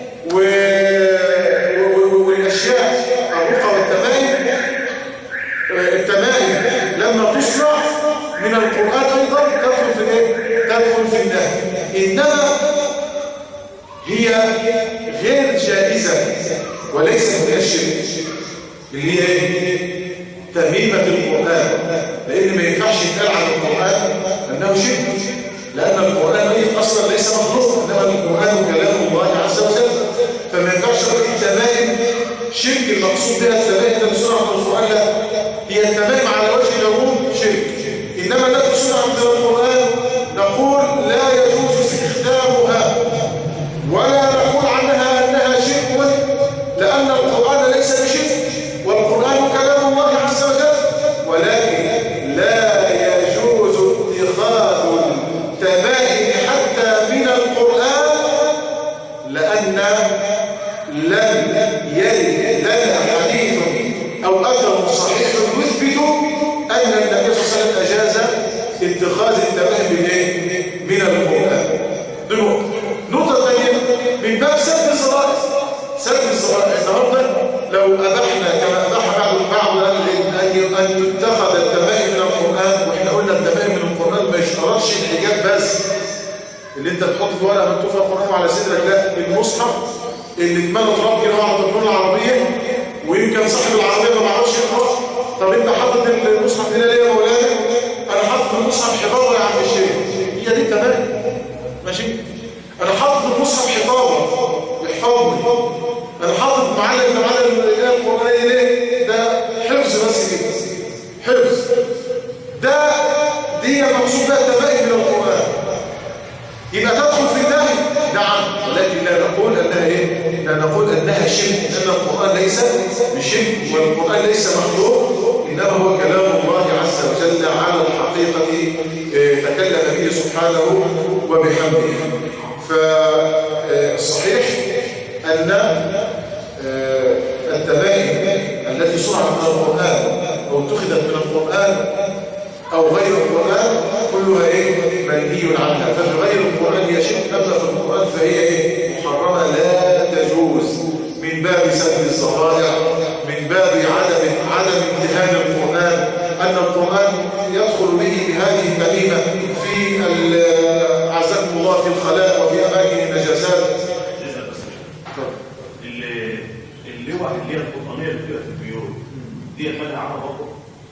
والأشياء الرقى والتمائم، التمائم لما تصنع من القرآن أيضا تدخل في النهي، إنما هي غير جائزة وليست من الشرك اللي هي تميمة القرآن، لأن ما ينفعش يتقال عن القرآن أنه شرك، لأن القرآن أصلا ليس مخلوق، إنما القرآن كلام الله عز وجل، فما ينفعش التمائم شرك. المقصود بها التمائم التي تصنع من القرآن لا، هي التمائم على وجه العموم شرك، إنما التي تصنع من القرآن نقول لا يجوز استخدامها ولا نقول عنها أنها شرك، لأن القرآن ليس بشرك والقرآن كلام الله عز وجل، ولكن لا يجوز اتخاذ التمائم حتى من القرآن، لأن لم يرد لنا حديث أو أثر صحيح يثبت أن النبي صلى الله عليه وسلم أجاز اتخاذ التمائم من القرآن. نقطة ثانية من باب سد الذرائع. النهارده لو أبحنا كما أباح بعض أهل العلم أن تتخذ التمائم من القرآن، وإحنا قلنا التمائم من القرآن ما يشترطش الحجاب بس، اللي أنت تحط في ورقة مكتوب فيها القرآن على صدرك، لا، المصحف اللي اتمنى تراب كده على التليفون العربية، ويمكن صاحب العربية ما معرفش يقرأ. طب أنت حاطط المصحف هنا ليه يا مولانا؟ أنا حاطط المصحف حفاظة يا عم الشيخ، هي دي التمائم، ماشي؟ أنا حاطط المصحف حفاظة يحفظني، أنا حاطط معلم الآية القرآنية ليه؟ ده حفظ بس كده، حفظ. ده دي مقصود بها التمائم من القرآن، يبقى تدخل في النهي؟ نعم، ولكن لا نقول أنها إيه؟ لا نقول أنها شرك، لأن القرآن ليس بشرك، والقرآن ليس مخلوق، إنما هو كلام الله عز وجل على الحقيقة تكلم به سبحانه وبحمده. فالصحيح أن التمائم التي صنعت من القرآن أو اتخذت من القرآن أو غير القرآن كلها إيه؟ منهي عنها. ففي غير القرآن هي شرك، أما في القرآن فهي إيه؟ محرمة لا تجوز، من باب سد الذرائع، من باب عدم امتهان القرآن، أن القرآن يدخل به بهذه التميمة في أعزكم الله في الخلاء وفي أماكن النجاسات. اللوح اللي هي القرآنية اللي بتبقى في البيوت دي حاجة عامة برضه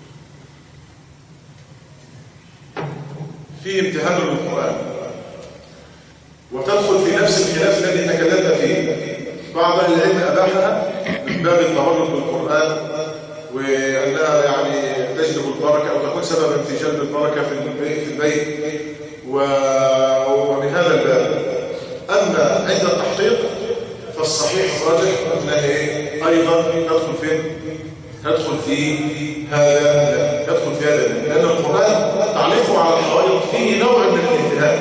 في امتهان للقرآن، وتدخل في نفس الخلاف الذي تكلمنا فيه. بعض أهل العلم أباحها من باب التبرك بالقرآن، وأنها يعني تجلب البركة أو تكون سببا في جلب البركة في البيت، ومن هذا الباب. أما عند التحقيق فالصحيح الراجح أنها أيضا تدخل في هذا لأن القرآن تعليقه على الحوائط فيه نوع من الامتهان.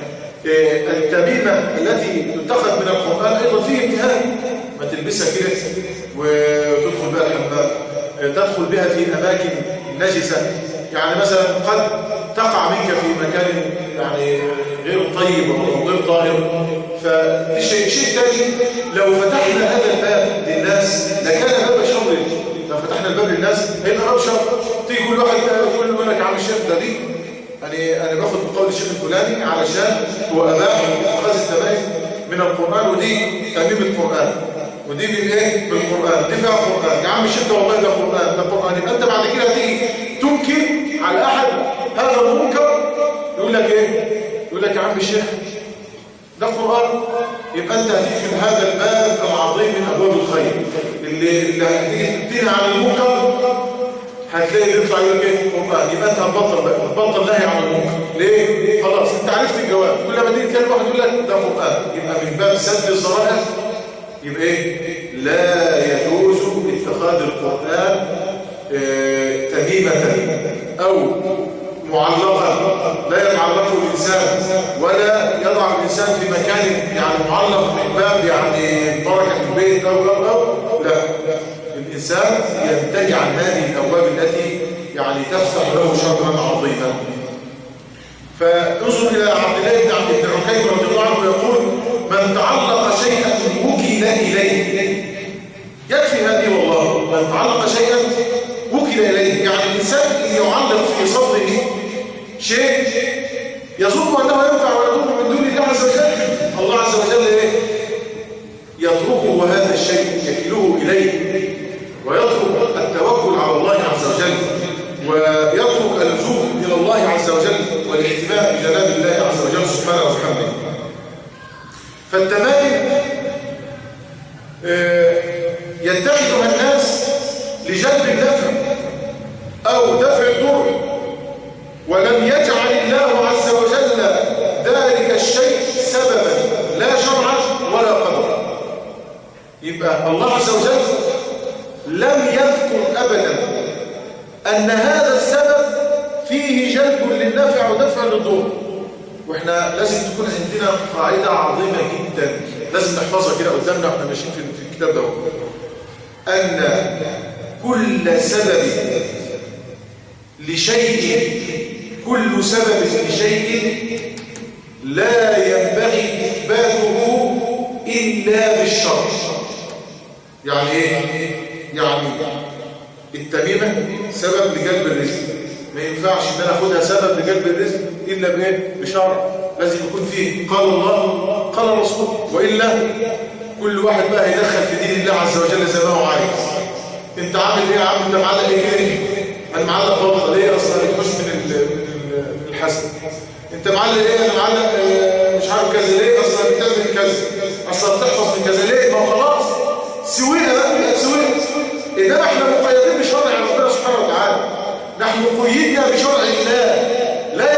التميمة التي تتخذ من القرآن أيضا فيه امتهان، ما تلبسها كده وتدخل بها الحمام، تدخل بها في أماكن نجسة، يعني مثلا قد تقع منك في مكان يعني غير طيب أو غير طاهر، فدي شيء تاني. لو فتحنا هذا الباب للناس لكان باب شر. لو فتحنا الباب للناس هيبقى باب شر، تيجي كل واحد يقول لك يا عم الشيخ ده دي يعني انا باخد بقول الشيخ الفلاني علشان هو اباح اتخاذ التمائم من القرآن، ودي تميم القرآن، ودي بالايه؟ بالقرآن، دي فيها قرآن. يا عم الشيخ ده والله ده قرآن، يبقى انت بعد كده هتيجي تنكر على احد هذا المنكر، يقول لك ايه؟ يقول لك يا عم الشيخ ده قرآن، يبقى انت هتقفل هذا الباب العظيم من ابواب الخير. اللي هتيجي تنتهي عن المنكر هتلاقي اللي يطلع يقول لك ايه؟ قرآن، يبقى انت هتبطل نهي عن المنكر. ليه؟ خلاص انت عرفت الجواب. كل ما تيجي تكلم واحد يقول لك ده قرآن، يبقى من باب سد الذرائع، يبقى ايه؟ لا يجوز اتخاذ القرآن تميمة او معلقا لا يتعلقه الإنسان، ولا يضع الإنسان في مكان يعني معلق من باب يعني بركة البيت أو لا، الإنسان ينتهي عن هذه الأبواب التي يعني تفتح له شرا عظيما. فانظر إلى عبد الله بن عكيم رضي الله عنه يقول: من تعلق شيئا وكل إليه. يكفي هذه والله، من تعلق شيئا وكل إليه، يعني الإنسان يعلق في صدره شيء يظن أنه ينفع ويضر من دون الله عز وجل، الله عز وجل إيه؟ يتركه هذا الشيء، يكله إليه، ويترك التوكل على الله عز وجل، ويترك اللجوء إلى الله عز وجل والاهتمام بجلال الله عز وجل سبحانه وبحمده. فالتمائم يتخذها الناس لجلب النفع أو دفع الضر، ولم يجعل الله عز وجل ذلك الشيء سببا لا شرعا ولا قدرا. يبقى الله عز وجل لم يذكر أبدا أن هذا السبب فيه جلب للنفع ودفع للضر. واحنا لازم تكون عندنا قاعدة عظيمة جدا لازم نحفظها كده قدامنا واحنا ماشيين في الكتاب ده، أن كل سبب لشيء لا ينبغي إثباته إلا بالشرع. يعني إيه؟ يعني التميمة سبب لجلب الرزق، ما ينفعش إن أنا أخدها سبب لجلب الرزق إلا بإيه؟ بشرع. لازم يكون فيه قال الله قال الرسول، وإلا كل واحد بقى هيدخل في دين الله عز وجل زي ما هو عايز. أنت عامل إيه يا عم؟ أنت معلق إيه كده؟ أنا معلق بطل ليه أصلا؟ مش من الحسن. أنت معلق إيه؟ أنا معلق مش عارف كذا ليه أصلا؟ بتعمل كذا أصلا، بتحفظ من كذا ليه؟ ما هو خلاص سوينا بقى، سوينا. إنما إحنا مقيدين بشرع ربنا سبحانه وتعالى، نحن قيدنا بشرع الله، لا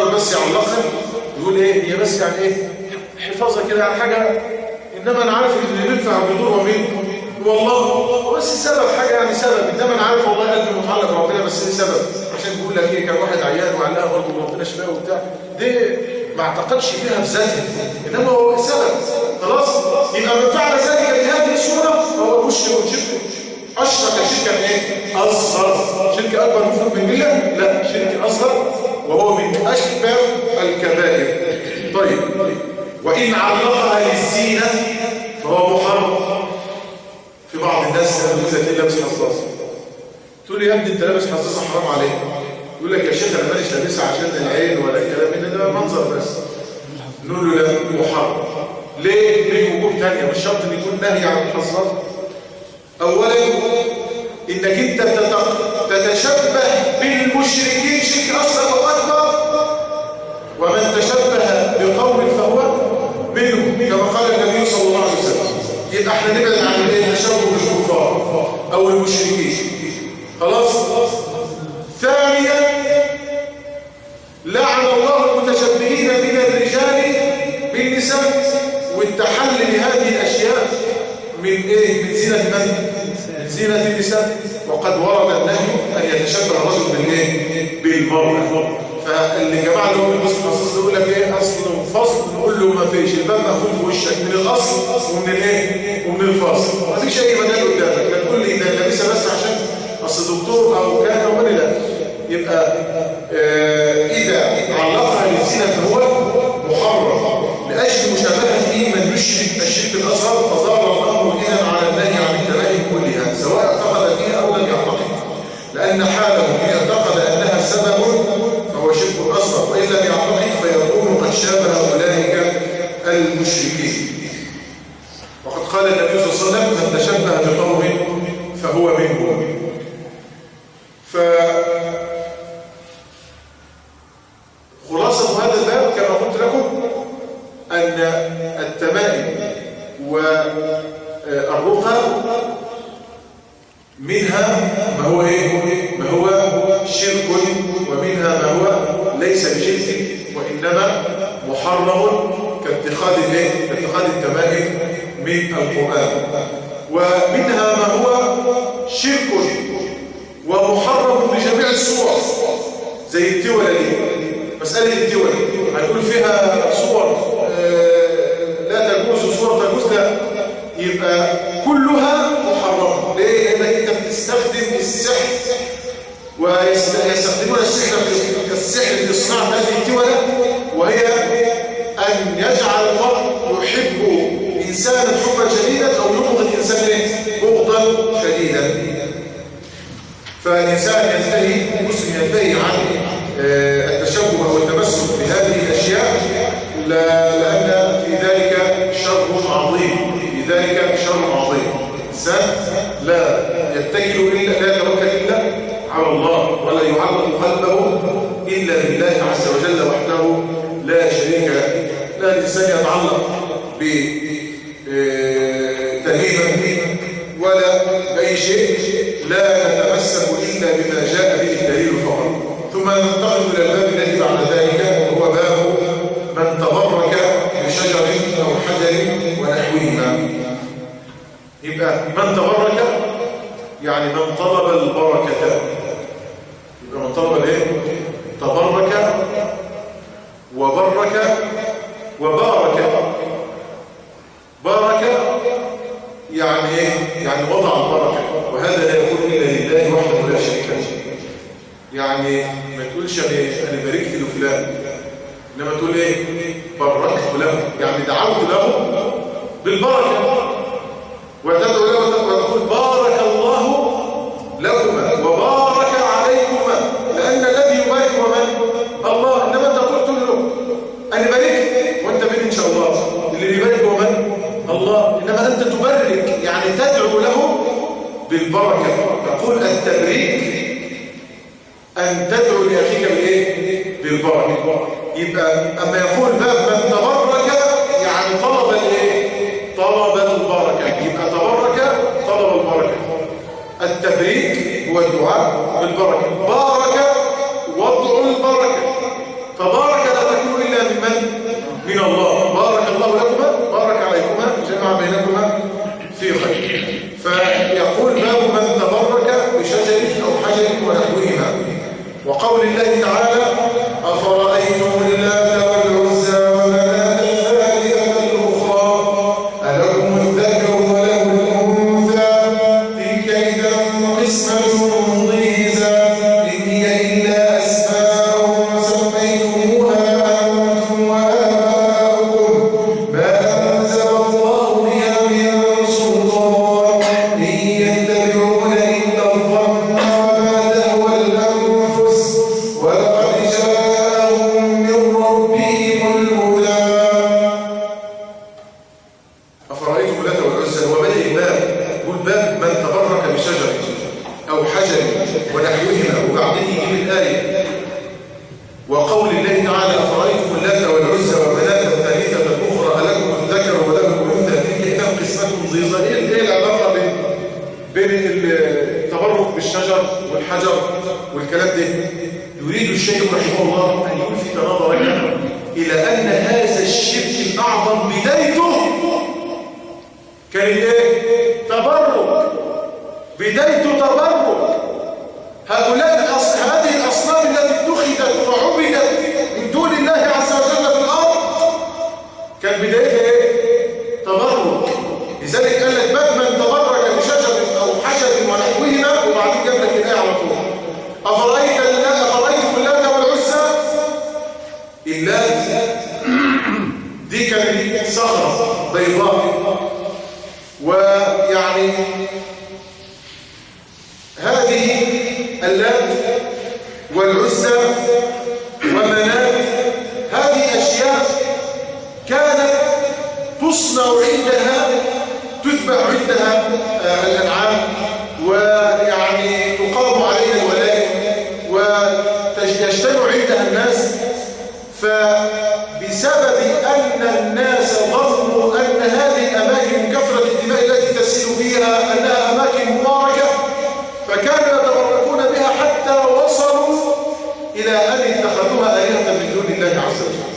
مجرد بس يعلقها يقول ايه هي بس يعني ايه حفاظه كده يعني حاجه، انما انا عارف ان اللي بينفع بيضر ومين والله، بس سبب حاجه يعني سبب، انما انا عارف والله قلبي متعلق بربنا بس ليه سبب، عشان بيقول لك ايه كان واحد عيان وعلقها برضه ربنا شفاه وبتاع، دي ما اعتقدش فيها بذاته، انما هو سبب خلاص. يبقى من فعل ذلك بهذه الصوره فهو مشرك وشرك، اشرك شركا ايه اصغر، شرك اكبر مفروض بالمله، لا شرك اصغر وهو من اكبر الكبائر. طيب وان علقها للزينه فهو محرم. في بعض الناس لما تلاقي لابس حظاظه تقول لي يا ابني انت لابس حظاظه حرام عليك، يقول لك يا شيخ انا ماليش لابسها عشان العين ولا الكلام ده منظر بس، نقول له لا محرم. ليه؟ ليه وجوه ثانيه، مش شرط ان يكون نهي عن الحظاظه. اولا انك انت تتشبه بالمشركين شرك اصغر واكبر، ومن تشبه بقوم فهو منهم كما قال النبي صلى الله عليه وسلم. يبقى احنا نبعد عن التشبه بالكفار او المشركين خلاص. ثانيا لعن الله المتشبهين من الرجال بالنساء، والتحلي بهذه الاشياء من ايه؟ من زينه من؟ من زينه النساء. وقد ورد النهي ان يتشبه الرجل بالايه؟ بالمراه. فاللي جماعه اللي هو بيبص القصص يقول لك ايه اصل وفصل، نقول له ما فيش، الباب مقفول في وشك من الاصل ومن الايه؟ ومن الفصل، ما فيش اي مجال قدامك، لا تقول لي ان لابسها بس عشان اصل دكتور او كان او لا. يبقى اذا علقها للزينه فهو محرم لاجل مشابهته من يشرك الشرك الاصغر، فضار الامر اذا على النهي عن الكبائر كلها سواء اعتقد فيها او لم يعتقد، لان حاله ان اعتقد انها سبب فهو شرك اصغر، وان لم يعتقد فيكون قد شابه اولئك المشركين. وقد قال النبي صلى الله عليه وسلم من تشبه بقوم فهو منهم. خلاصة هذا الباب كما قلت لكم أن التمائم والرقى منها ما هو إيه؟ ما هو شرك، ومنها ما هو ليس بشرك وإنما محرم كاتخاذ التمائم من القرآن. ومنها ما هو شرك ومحرم بجميع الصور زي التولة دي. مسألة التولة هتقول فيها صور لا تجوز وصور تجوز، لا، يبقى كلها محرمة. ليه؟ لأنك أنت بتستخدم السحر، ويستخدمون السحر في صناعة هذه التولة، وهي أن يجعل المرء يحب إنسانا حبا شديدا أو يبغض إنسانا بغضا شديدا. فالإنسان ينتهي، المسلم ينتهي عن التشبه أو التمسك بهذه الأشياء، لأن في ذلك شر عظيم، في ذلك شر عظيم. الإنسان لا يتكل إلا، لا يتوكل إلا على الله، ولا يعلق قلبه إلا بالله عز وجل وحده لا شريك له. لا الإنسان يتعلق بتهيمة ولا بأي شيء، لا نتمسك إلا بما جاء به الدليل فقط. ثم ننتقل إلى الباب الذي بعد ذلك، وهو باب من تبرك بشجر أو حجر ونحوهما. يبقى من تبرك يعني من طلب البركة. يبقى من طلب الايه؟ تبرك وبرك وبارك. بارك يعني ايه؟ يعني وضع البركة، وهذا لا يكون إلا لله وحده لا شريك له. يعني ما تقولش أنا باركت لفلان، إنما تقول إيه؟ باركت له، يعني دعوت له بالبركة، وتدعو له وتقول بارك الله لكما وبارك عليكما، لأن الذي يبارك هو من؟ الله. إنما أنت قلت له أنا باركت وأنت بين إن شاء الله، اللي بيبارك هو من؟ الله. إنما أنت تبرك يعني تدعو له بالبركة. تقول التبريك أن تدعو لأخيك بالإيه؟ بالبركة. يبقى أما يقول باب من تبرك يعني طلب الإيه؟ طلب البركة. يبقى تبرك طلب البركة. التبريك هو الدعاء بالبركة. بارك وضع البركة. فبارك من من؟ من الله. بارك الله لكما، بارك عليكما، جمع بينكما في خير. فيقول باب من تبرك بشجر أو حجر ونحوهما. وقول الله تعالى أفرأيتم اللات والعزى ومناة الثالثة الأخرى ألكم الذكر وله الأنثى تلك إذا قسمة ضيزى إن هي إلا أسماء سميتموها أنتم وآباؤكم ما أنزل الله بها من سلطان إن يتبعون إلا الظن وما تهوى الأنفس ولقد جاءهم من ربهم الهدى. أفرأيتم اللات والعزى. وبدأ الباب يقول باب من تبرك بشجر أو حجر ونحوهما، وبعدين يجيب الآية وقول الله تعالى أفرأيتم اللات والعزى ومناة الثالثة الأخرى ألكم الذكر وله الأنثى تلك إذا قسمة ضيزى. إيه العلاقة بين التبرك بالشجر والحجر والكلام ده؟ يريد الشيخ رحمه الله أن يلفت نظرك إلى أن هذا الشرك الأعظم بدايته كان إيه؟ تبرك. بدايته تبرك. هذه الأصنام التي اتخذت وعبدت من دون الله عز وجل في الأرض كان بدايتها إيه؟ تبرك. لذلك قال لك باب من تبرك بشجر أو حجر ونحوهما، وبعدين جاب لك الآية على طول أفرأيتم اللات والعزى. اللات دي كانت صخرة بيضاء، ويعني هذه اللات والعزى ومناة هذه أشياء كانت تصنع عندها، تذبح عندها الأنعام، ويعني تقام عليها الولائم ويجتمع عندها الناس. فبسبب أن الناس ظنوا أن هذه الأماكن من كثرة الدماء التي تسيل فيها أنها أماكن مباركة، فكانوا يتبركون بها حتى وصلوا إلى أن اتخذوها آلهة من دون الله عز وجل.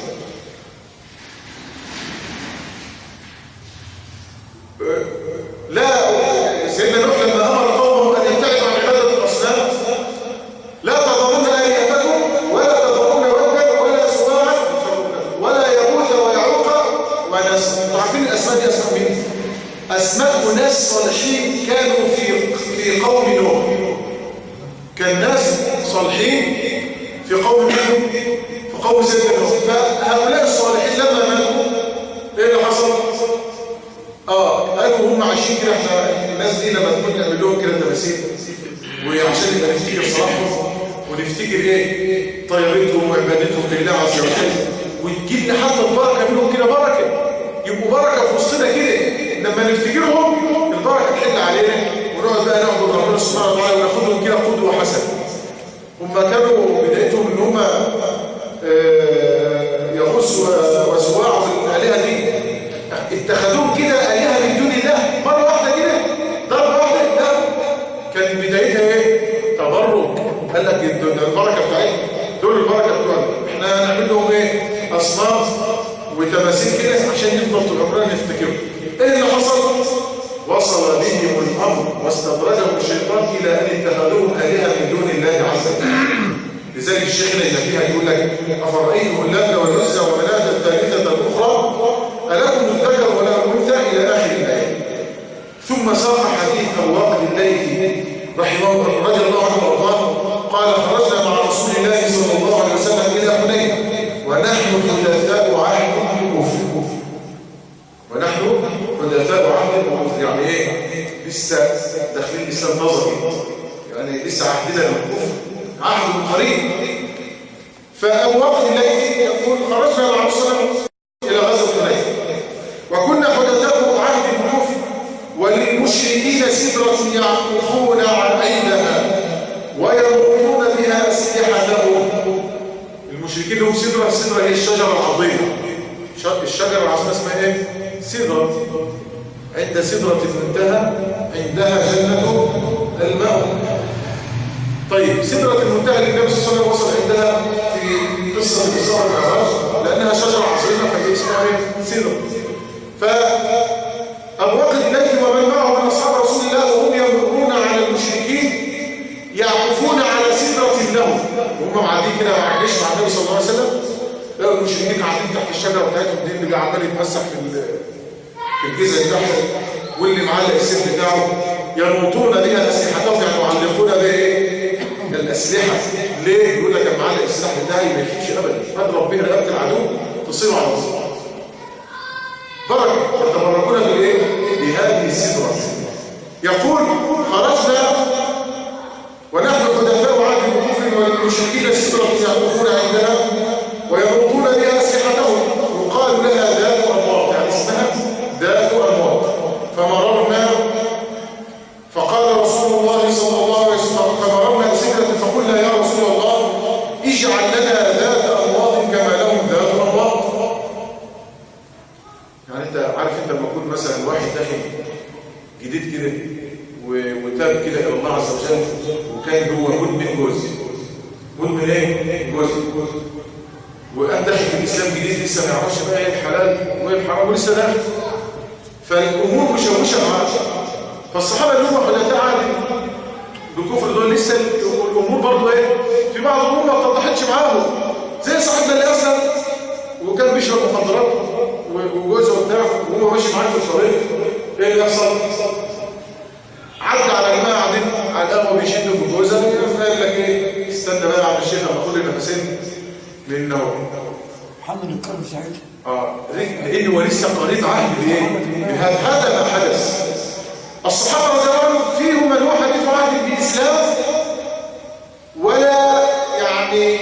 لا سيدنا نوح لما أمر قومه أن يبتعدوا عن عبادة الأصنام لا تذرون آلهتكم ولا تذرون ودا ولا سواعا ولا يغوث ويعوق ونسر. انتوا عارفين الأسماء دي أسماء مين؟ أسماء ناس صالحين كانوا في قوم نوح. كان ناس صالحين في قوم مين؟ في قوم سيدنا نوح. فهؤلاء الصالحين لما ماتوا ايه اللي حصل؟ قالوا هم عايشين كده، احنا الناس دي لما تكون نعمل لهم كده تماثيل وعشان يبقى نفتكر صلاحهم ونفتكر ايه طيبتهم وعبادتهم لله عز وجل، وتجيب لنا حتى البركه منهم كده، بركه يبقوا بركه في وسطنا كده، لما نفتكرهم البركه تحل علينا ونقعد بقى نعبد ربنا سبحانه وتعالى وناخدهم كده قدوه حسنه. هم كانوا بدايتهم ان هم يغوث وسواع والآلهة دي اتخذوهم كده آلهة من دون الله مرة واحدة كده، ضربة واحدة. لا، كان بدايتها ايه؟ تبرك. قال لك البركة بتاعتنا دول البركة بتوعنا، احنا هنعمل لهم ايه؟ أصنام وتماثيل كده عشان نفضل طول عمرنا نفتكرهم. ايه اللي حصل؟ وصل بهم الأمر واستدرجهم الشيطان إلى أن اتخذوهم آلهة من دون الله عز وجل. لذلك الشيخ هنا ينبهها يقول لك أفرأيتم اللات والعزى ومناة الثالثة الأخرى ألكم الذكر ولا الأنثى إلى آخر الآية. ثم ساق حديث أبو بكر الليثي رحمه الله رضي الله عنه وارضاه قال خرجنا مع رسول الله صلى الله عليه وسلم إلى حنين ونحن حدثاء عهد وكفر. ونحن حدثاء عهد وكفر يعني ايه؟ لسه داخلين الإسلام نظري، يعني لسه عهدنا بالكفر عهد قريب. فأبو بكر الليثي يقول خرجنا مع رسول الله إلى غزوة حنين وكنا حدثاء عهد الكفر وللمشركين سدرة يعكفون عينها ويربطون بها أسلحتهم. المشركين لهم سدرة، السدرة هي الشجرة العظيمة. الشجرة العظيمة اسمها ايه؟ سدرة. عند سدرة المنتهى عندها جنة المأوى. طيب سدرة المنتهى اللي النبي صلى الله عليه وسلم وصل عندها في قصة الإسراء والمعراج لأنها شجرة فأبو بكر الليثي ومن معه من أصحاب رسول الله وهم يمرون على المشركين يعكفون على سدرة لهم، وهم قاعدين كده مع الجيش مع النبي صلى الله عليه وسلم، لقوا المشركين قاعدين تحت الشجرة بتاعتهم دي اللي عمال يتمسح في الجزء بتاعهم، واللي معلق السيف بتاعه ينوطون بها أسلحتهم، يعني معلقون بها ايه؟ الأسلحة. ليه؟ يقول لك معلق السلاح بتاعي ما يخيبش أبدا، أضرب به رقبة العدو تصير على الأرض. بركة يتبركون بالايه؟ بهذه السدرة. يقول خرجنا ونحن حدثاء عهد بكفر وللمشركين سدرة يعكفون عندها وينوطون بها أسلحتهم يقال لها ذات أنواط، يعني اسمها ذات أنواط. فمررنا فقال رسول الله صلى الله عليه وسلم فمررنا بسدرة فقلنا يا رسول الله اجعل لنا ذات أنواط كما لهم ذات أنواط. يعني انت عارف انت لما يكون مثلا واحد داخل جديد كده وتاب كده الى الله عز وجل وكان هو مدمن جوز، مدمن ايه؟ جوز، وقام داخل في الاسلام جديد لسه ما يعرفش بقى ايه الحلال وايه الحرام ولسه داخل، فالامور مشوشه معاه. فالصحابه اللي هم حدثاء عهد بالكفر دول لسه الامور برضه ايه؟ في بعض الامور ما اتضحتش معاهم، زي صاحبنا اللي اسلم وكان بيشرب مخدرات وجوزه وبتاع وهو ماشي معاه في الطريق، ايه اللي يحصل؟ عدى على جماعه قاعدين على القهوه بيشدوا في الجوزه، قال لك ايه؟ استنى بقى يا عم الشيخ اما اخد لي نفسين من النوم. محمد القرن ساعتها لان هو لسه قريب عهد بايه؟ هذا ما حدث. الصحابه رضي الله عنهم فيهم من هو حديث عهد بالاسلام ولا يعني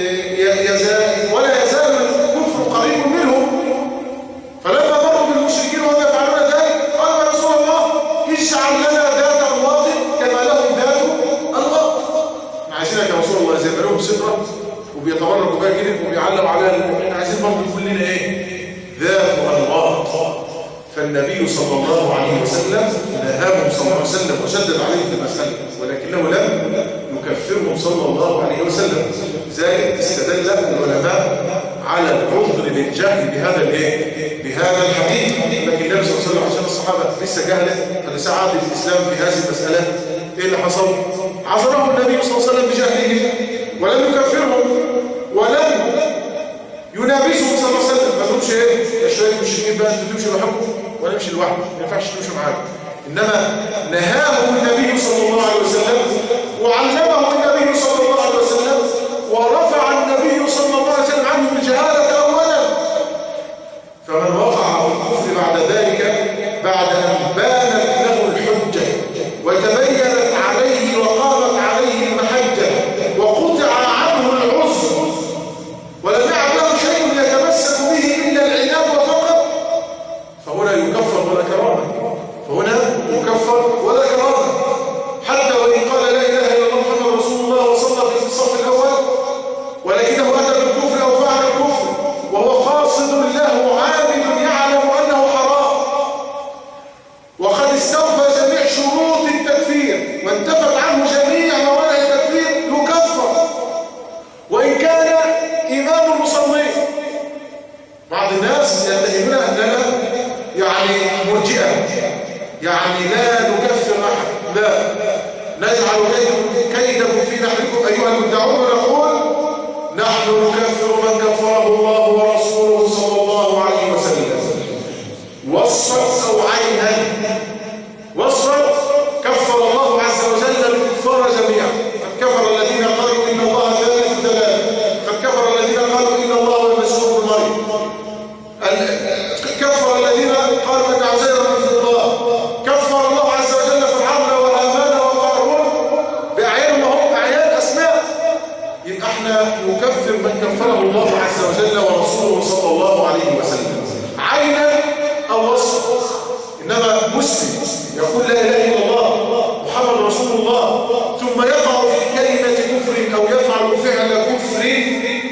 ولا يزال الكفر قريب منهم. فلما مروا بالمشركين وهم يفعلون ذلك قال يا رسول الله اجعل لنا ذات انواط كما لهم ذات انواط. احنا عايزينك يا رسول الله زي ما لهم سدره وبيتبركوا بها كده وبيعلقوا عليها، احنا عايزين برضه يكون لنا ايه؟ ذات انواط. فالنبي صلى الله عليه وسلم نهاهم صلى الله عليه وسلم وشدد عليهم في المسألة، ولكنه لم يكفرهم صلى الله عليه وسلم. ذلك استدل العلماء على العذر بالجهل بهذا الايه؟ بهذا الحديث. لكن النبي صلى الله عليه وسلم عشان الصحابه لسه جهله فلسه عاد في الاسلام في هذه المساله، ايه اللي حصل؟ عذرهم النبي صلى الله عليه وسلم بجهله ولم يكفرهم ولم ينابزهم صلى الله عليه وسلم. ما تقولش ايه يا شويه المشركين بقى انتوا تمشوا لوحدكم وانا امشي لوحدي، ما ينفعش تمشوا معايا. انما نهاهم النبي صلى الله عليه وسلم وعلمهم النبي صلى الله عليه وسلم ورفع النبي صلى الله عليه وسلم عنه الجهاله اولا. فمن وقع في الكفر بعد ذلك بعد ان بانت له الحجه وتبينت عليه وقامت عليه المحجه وقطع عنه العذر ولم يعد له شيء يتمسك به الا العناد فقط، فهنا يكفر ولا كرامه، فهنا يكفر ولا كرامه. حتى وان قال لا اله الا الله محمد رسول الله وصلى في الصف الاول ولكنه اتى بالكفر او فعل الكفر وهو قاصد له عابد يعلم انه حرام وقد استوفى جميع شروط التكفير وانتفت عنه جميع موانع التكفير يكفر وان كان امام المصلين. بعض الناس يتهمون اننا يعني مرجئه، يعني لا نكفر احد، لا نجعل كيدكم في نحركم ايها المدعون ونقول نحن نكفر من كفره الله ورسوله صلى الله عليه وسلم وصفا او عينا. وصفا كفر الله عز وجل الكفار جميعا، قد كفر الذين قالوا ان الله ثالث ثلاثه، قد كفر الذين قالوا ان الله والمسيح ابن مريم، كفر الذين قالوا ان عزير ابن الله، كفر الله عز وجل فرعون وهامان وقارون باعيانهم وهم اعيان اسماء. يبقى احنا نكفر من كفره الله عز وجل ورسوله صلى الله عليه وسلم عينا او وصفا. انما مسلم يقول لا اله الا الله محمد رسول الله ثم يقع في كلمه كفر او يفعل فعل كفر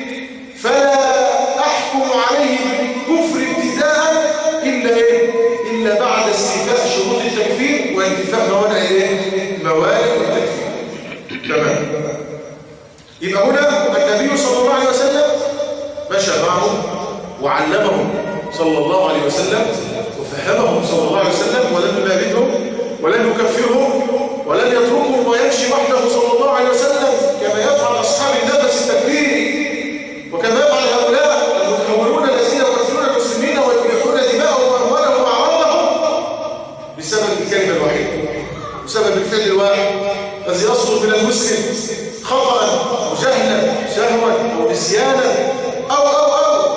فلا احكم عليه بالكفر ابتداء الا بعد استيفاء شروط التكفير وانتفاء موانع التكفير. تمام. يبقى هنا النبي صلى الله عليه وسلم مشى معهم وعلمهم صلى الله عليه وسلم فهمهم صلى الله عليه وسلم ولم يبادهم ولم يكفرهم ولم يتركهم ويمشي وحده صلى الله عليه وسلم كما يفعل أصحاب النفس التكفيري وكما يفعل هؤلاء المتهورون الذين يقتلون المسلمين ويبيحون دماءهم وأموالهم وأعراضهم بسبب الكلمة الوحيدة بسبب الفعل الواحد الذي يصدر من المسلم خطأ أو جهلا سهوا أو نسيانا أو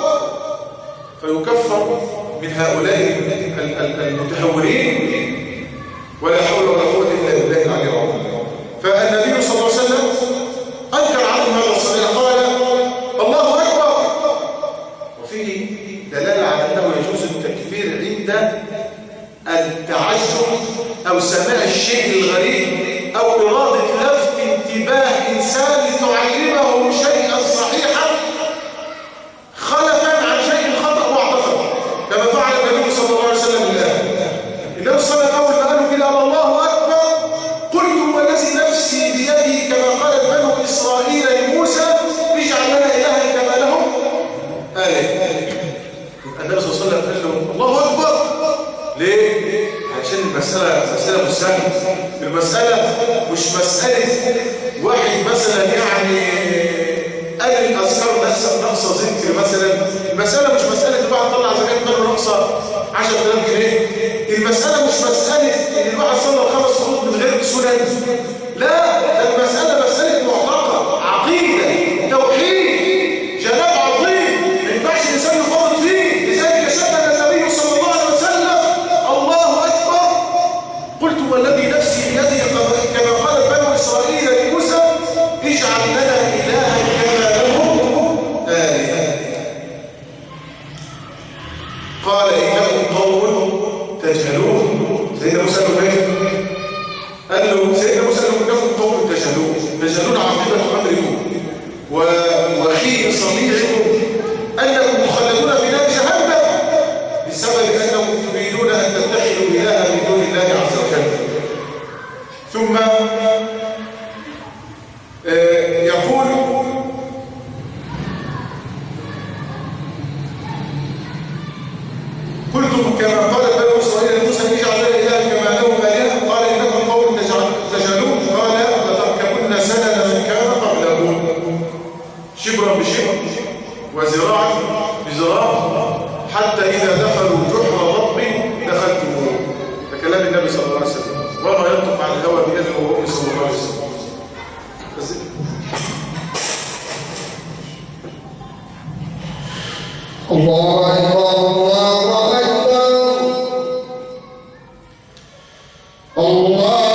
فيكفر من هؤلاء المتهورين ولا حول ولا قوة إلا بالله العلي العظيم. فالنبي صلى الله عليه وسلم أنكر عنهم هذا الصنيع قال الله أكبر، وفيه دلالة على أنه يجوز التكفير عند التعجب أو سماع الشيء الغريب أو إرادة لفت انتباه إنسان لتعلمه شيئا صحيحا خلفا عن شيء خطأ واعتقد كما فعل النبي صلى الله عليه وسلم الآن. النبي صلى الله عليه وسلم أول ما قالوا كده الله أكبر قلت والذي نفسي بيده كما قالت بنو إسرائيل لموسى اجعل لنا إلها كما لهم آلهة. النبي صلى الله عليه وسلم قال له الله أكبر ليه؟ عشان المسألة مش سهلة. المسألة مش مسألة واحد مثلا يعني قال الأذكار ناقصة ذكر مثلا. المسألة مش مسألة الواحد طلع زكاة ماله ناقصة 10,000 جنيه. المسألة مش مسألة إن الواحد صلى 5 فروض من غير سنن. لا، ده المسألة مسألة معتقد عقيدة توحيد جلال عظيم ما ينفعش الإنسان يفرط فيه. لذلك شبه النبي صلى الله عليه وسلم الله أكبر قلت والذي نفسي بيده كما قال بنو إسرائيل لموسى اجعل لنا إلها كما لهم آلهة. قال إنكم قوم تجهلون. سيدنا موسى قال له سيدنا موسى إنكم قوم تجهلون عاقبة أمركم وخير صنيعكم أنكم مخلدون في نار جهنم بسبب أنكم تريدون أن تتخذوا إلها من دون الله عز وجل. ثم يقول قلتم كما قال بنو إسرائيل لموسى اجعل لنا إلها كما لهم آلهة قال إنكم قوم تجهلون قال لتركبن سنن من كان قبلكم شبرا بشبر وذراعا بذراع حتى إذا دخلوا جحر رب دخلتموه. ده كلام النبي صلى الله عليه وسلم وما ينطق عن الهوى بيده وهو صلى الله عليه وسلم. الله أكبر الله أكبر الله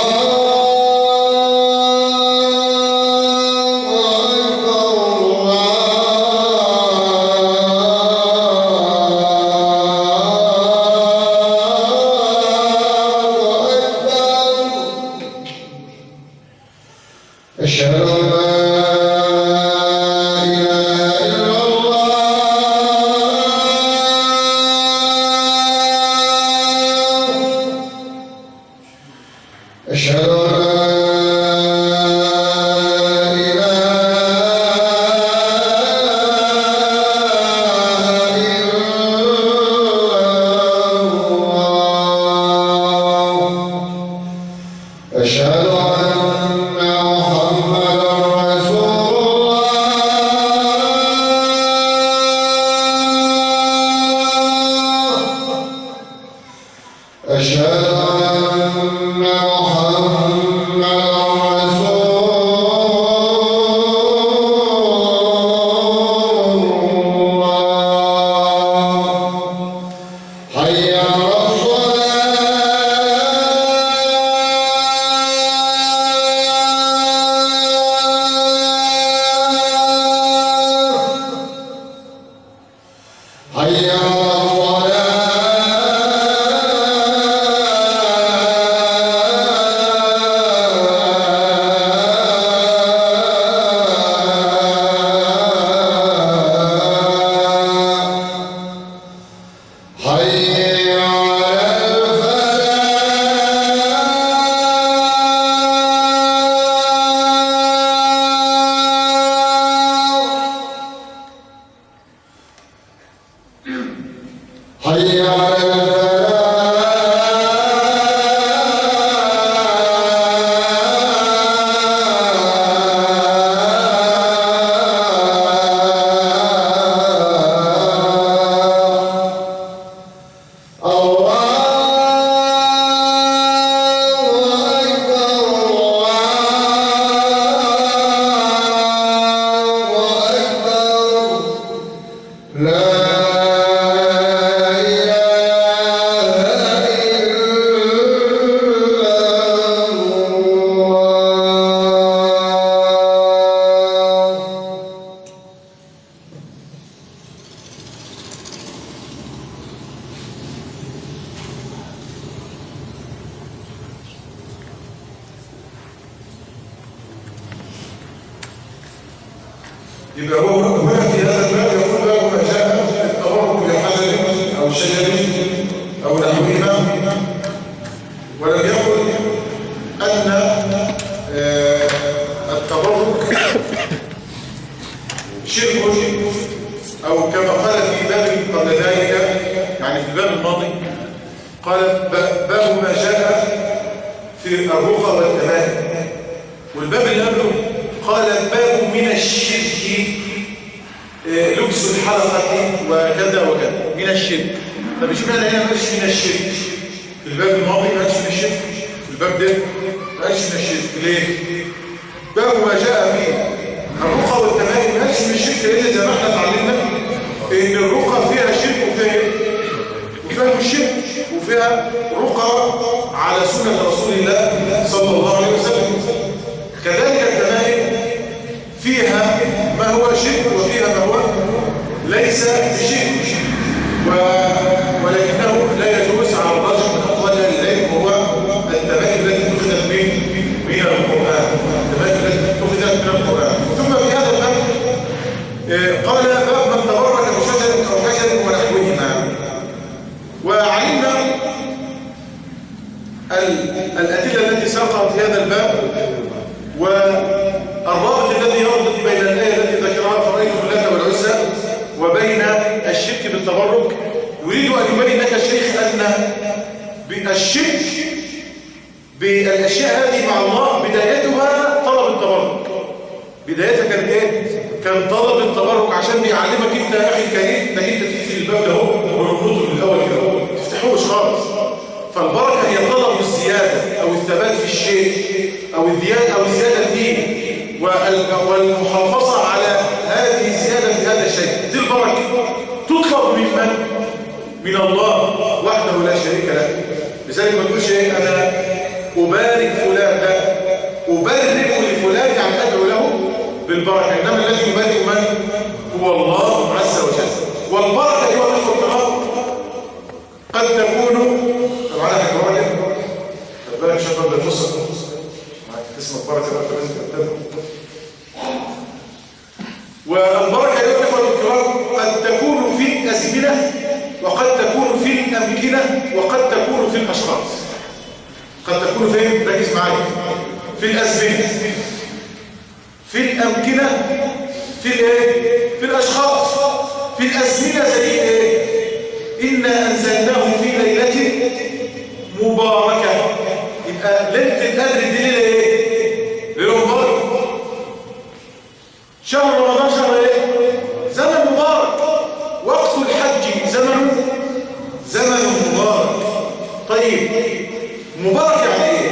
حي على الفلاح يبقى هو هنا في هذا الباب يقول باب ما جاء في التبرك بحجر او شجر او نحوهما، ولم يقل ان التبرك شرك، او كما قال في باب قبل ذلك، يعني في الباب الماضي قال باب ما جاء في الرقى والتمائم، والباب اللي قبله قال باب من الشرك لبس الحلقة وكذا وكذا من الشرك. طب اشمعنى هنا ما قالش من الشرك؟ في الباب الماضي ما قالش من الشرك، في الباب ده ما قالش من الشرك. ليه؟ باب ما جاء فيه الرقى والتمائم ما قالش من الشرك، لان زي ما احنا اتعلمنا ان الرقى فيها شرك وفيها مش شرك، وفيها رقى على سنة رسول الله صلى الله عليه وسلم. كذلك التمائم فيها ما هو شرك وفيها ما هو ليس بشرك، ولكنه لا يجوز على الرجل من أقوال العلم هو التمائم التي اتخذت من القرآن، التمائم التي اتخذت من القرآن. ثم في هذا الباب قال باب من تبرك بشجر أو حجر ونحوهما، وعلمنا الأدلة التي ساقها في هذا الباب والرابط الذي يربط بين الآية التي ذكرها فرأيتم اللات والعزى وبين الشرك بالتبرك. يريد أن يبين لك الشيخ أن الشرك بالأشياء هذه مع الله بدايتها طلب التبرك. بدايتها كانت ايه؟ كان طلب التبرك عشان بيعلمك انت يا اخي الكريم انك انت تقفل الباب ده ونربطه من الاول كده ما تفتحوش خالص. فالبركه هي طلب الزياده او الثبات في الشيء او الزياده فيه والمحافظه على هذه الزياده في هذا الشيء. دي البركه تطلب من من؟ من الله وحده لا شريك له. لذلك ما تقولش ايه انا ابارك فلان، لا ابارك لفلان يعني ادعو له بالبركه، انما الذي يبارك من هو الله عز وجل. والبركه ايها الاخوه الكرام قد تكون طبعا احنا كمان خد بالك شباب ده تصل اسمك بركه بقى لازم والبركه ايها الاخوه الكرام قد تكون في الازمنه وقد تكون في الامكنه وقد تكون في الاشخاص. قد تكون فين؟ ركز معايا. في الازمنه، في الامكنه، في الايه؟ في الاشخاص. في الازمنه زي ايه؟ انا انزلناه في ليله مباركه. يبقى ليله القدر دي ليله ايه؟ ليله مباركه. شهر رمضان شهر ايه؟ زمن مبارك. وقت الحج زمن مبارك. طيب مبارك يعني ايه؟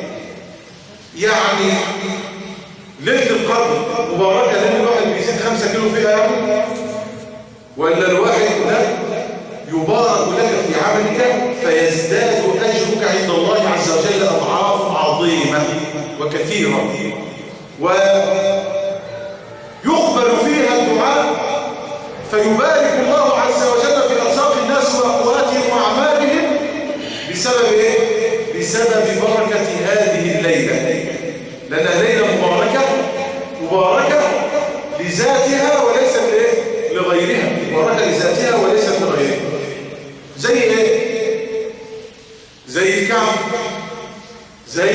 يعني ليله القدر مباركه لان الواحد بيزيد 5 كيلو فيها يعني، ولا الواحد لا يبارك لك في عملك فيزداد اجرك عند الله عز وجل اضعاف عظيمه وكثيره، ويقبل فيها الدعاء فيبارك الله عز وجل في ارزاق الناس واقواتهم واعمالهم بسبب ايه؟ بسبب بركه هذه الليله، لانها ليله مباركه لذاتها وليست لغيرها، مباركه لذاتها وليست لغيرها. زي ايه؟ زي الكعبه، زي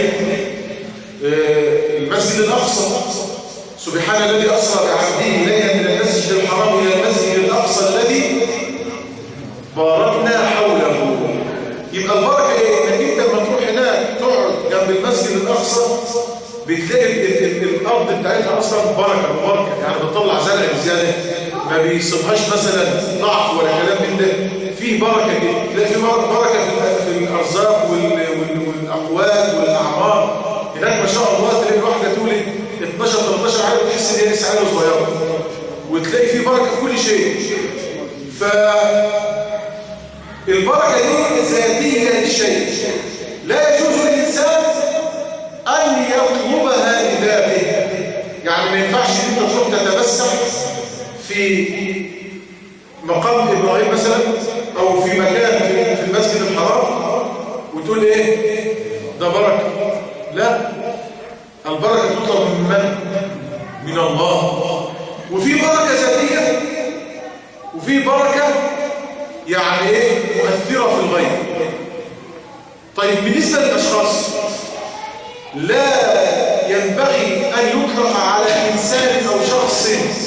المسجد الاقصى. سبحان الذي اسرى بعبده ليلا من المسجد الحرام الى المسجد الاقصى الذي باركنا حوله. يبقى البركه ايه؟ انك انت لما تروح هناك تقعد جنب المسجد الاقصى بتلاقي الارض بتاعتها اصلا بركه يعني بتطلع زرع بزياده، ما بيصيبهاش مثلا ضعف ولا كلام من ده. فيه بركه كده، تلاقي فيه بركه في الارزاق والاقوات والاعمار. هناك ما شاء الله تلاقي الواحده تولد 12 13 عيل تحس ان هي لسه عيله صغيره، وتلاقي فيه بركه في كل شيء. فالبركة دي ذاتية للشيء، لا يجوز للإنسان أن يطلبها لذاته. يعني ما ينفعش أن أنت تروح تتبسم في مقام إبراهيم مثلا أو في مكان في المسجد الحرام وتقول إيه ده بركة. لا، البركة تطلب من من؟ من الله. وفي بركة ذاتية وفي بركة يعني إيه مؤثرة في الغير. طيب بالنسبة للأشخاص لا ينبغي أن يطلق على إنسان أو شخص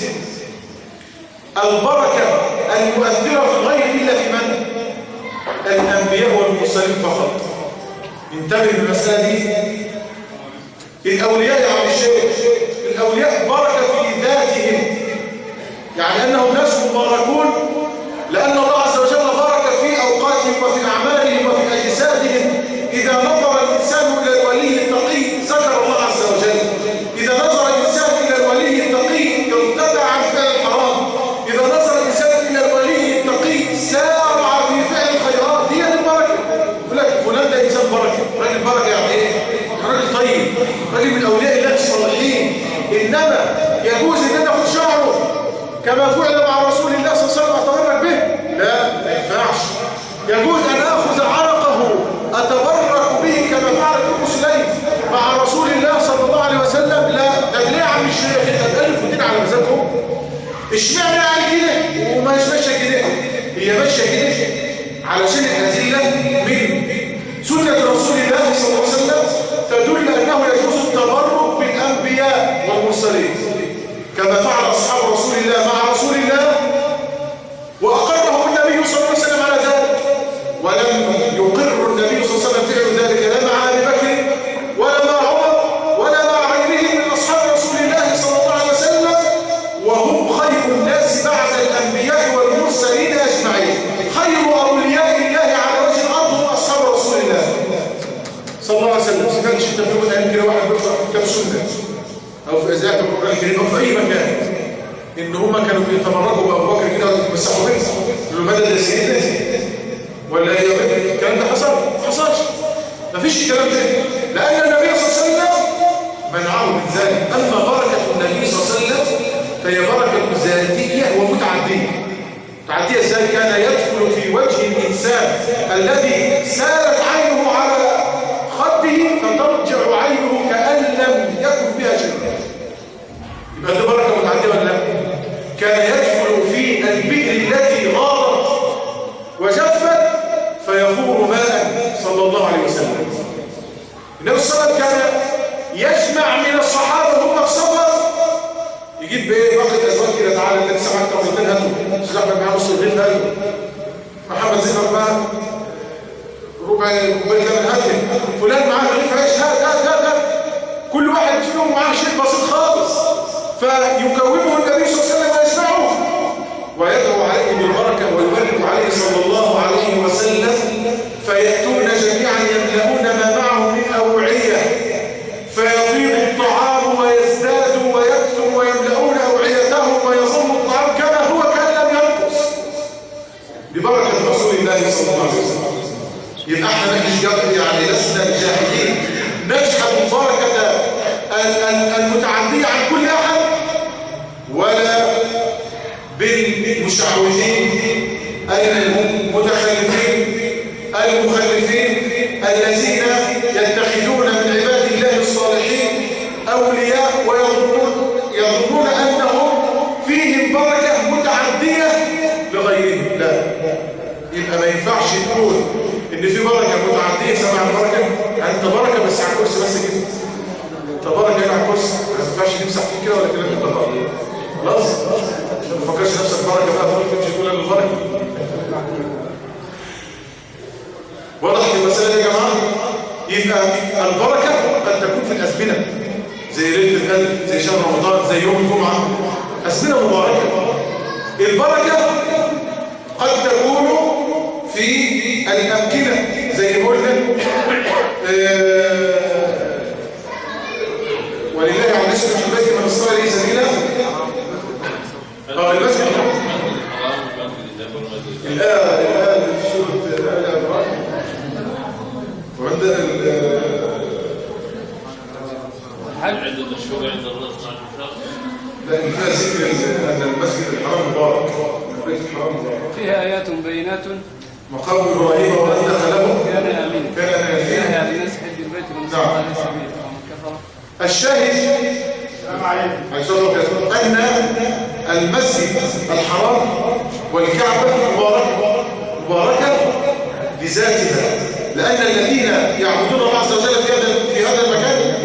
البركة المؤثرة في الغير إلا في من؟ الأنبياء والمرسلين فقط. انتبه بالمسألة دي. الأولياء يا عم الشيخ، الأولياء بركة في ذاتهم، يعني أنهم ناس مباركون لأن الله عز وجل بارك في أوقاتهم وفي أعمالهم وفي أجسادهم. إذا نظر الإنسان إلى الولي التقي ذكر الله عز وجل، إذا نظر الإنسان إلى الولي التقي ارتدع عن فعل الحرام، إذا نظر الإنسان إلى الولي التقي سارع في فعل الخيرات. دي البركة. يقول لك فلان ده إنسان بركة. راجل بركة يعني إيه؟ راجل طيب، راجل من أولياء الله الصالحين. إنما يجوز أن ناخد شعره كما فعل مع رسول الله صلى الله عليه وسلم أتبرك به؟ لا، ما ينفعش. يجوز أن أخذ عرقه أتبرك به كما فعل ابن سليم مع رسول الله صلى الله عليه وسلم؟ لا. ده ليه يا عم الشيخ انت تألف ودين على مزاجهم؟ اشمعنى يعني كده وما ماشيه كده؟ هي ماشيه كده علشان الأدلة من سنة رسول الله صلى الله عليه وسلم تدل أنه يجوز التبرك بالأنبياء والمرسلين كما فعل أصحاب رسول الله مع رسول الله، وأقرهم النبي صلى الله عليه وسلم على ذلك، ولم يقر النبي صلى الله عليه وسلم فعل ذلك لا مع أبي بكر ولا مع عمر ولا مع غيرهم من أصحاب رسول الله صلى الله عليه وسلم، وهم خير الناس بعد الأنبياء والمرسلين أجمعين. خير أولياء الله على وجه الأرض هم أصحاب رسول الله صلى الله عليه وسلم. سمعتش انت في يوم ايام كده واحد بيقرأ في كتاب سنة أو في إذاعة القرآن الكريم أو في أي مكان إن هم كانوا بيتبركوا بأبو بكر كده ويتمسحوا بيه يقولوا مدد يا سيدنا ولا ايه؟ الكلام ده حصل؟ ما حصلش. مفيش الكلام ده لأن النبي صلى الله عليه وسلم منعه من ذلك. أما بركة النبي صلى الله عليه وسلم فهي بركة ذاتية ومتعدية. متعدية ازاي؟ كان يدخل في وجه الإنسان الذي سالت عينه على خده فترجع عينه كأن لم يكن بها شيء. يبقى دي بركة متعدية ولا لا؟ كان يدخل في البئر التي غارت وجفت فيفور ماء صلى الله عليه وسلم. النبي صلى الله عليه وسلم كان يجمع من الصحابة هم في سفر يجيب بايه باقي ازواج كده، تعالى انت سمعت كميتين هاتوا سلاحك معاه نص الغيث هاتوا محمد زينب بقى ربع كوبايه لبن هاتوا فلان معاه رغيف عيش هات كل واحد فيهم معاه شيء بسيط خالص فيكومه النبي صلى الله عليه وسلم ويسمعه ويدعو عليه بالبركه ويبارك عليه صلى الله عليه وسلم فيأتون جميعا يملؤون ما معهم من أوعية فيطيب الطعام ويزداد ويكثر ويملؤون أوعيتهم ويظل الطعام كما هو كان لم ينقص ببركة رسول الله صلى الله عليه وسلم. يبقى احنا يعني لسنا بجاهلين نجحد البركة المتعدية عن كل أحد ولا بالمشعوذين المتخلفين المخلفين الذين يتخذون من عباد الله الصالحين أولياء ويظنون أنهم فيهم بركة متعدية لغيرهم. لا، يبقى ما ينفعش تقول إن في بركة متعدية سمع البركة أنت بركة بس على الكرسي بس كده أنت بركة على الكرسي ما ينفعش تمسح فيه كده ولا كلام من ده خلاص ما تفكرش نفسك بركة بقى تروح تمشي تقول البركة. وضحت المسألة يا جماعة؟ يبقى البركة قد تكون في الأزمنة زي ليلة القدر زي شهر رمضان زي يوم الجمعة أزمنة مباركة. البركة قد تكون في الأمكنة زي ما قلنا ولله على الناس في البيت من الصلاة ليه سبيلا المسجد الآن في سورة آل عمران وعندنا هل عدة الشهور عند الرزق عن الفرق؟ لا فيها ذكر أن المسجد الحرام مبارك، البيت الحرام مبارك، فيها آيات بينات مقام إبراهيم ومن دخله كان آمين فيها للناس حج البيت من صلى عليه سبيل ومن كفر. الشاهد أن المسجد الحرام والكعبة مباركة بذاتها، لأن الذين يعبدون الله عز وجل في هذا المكان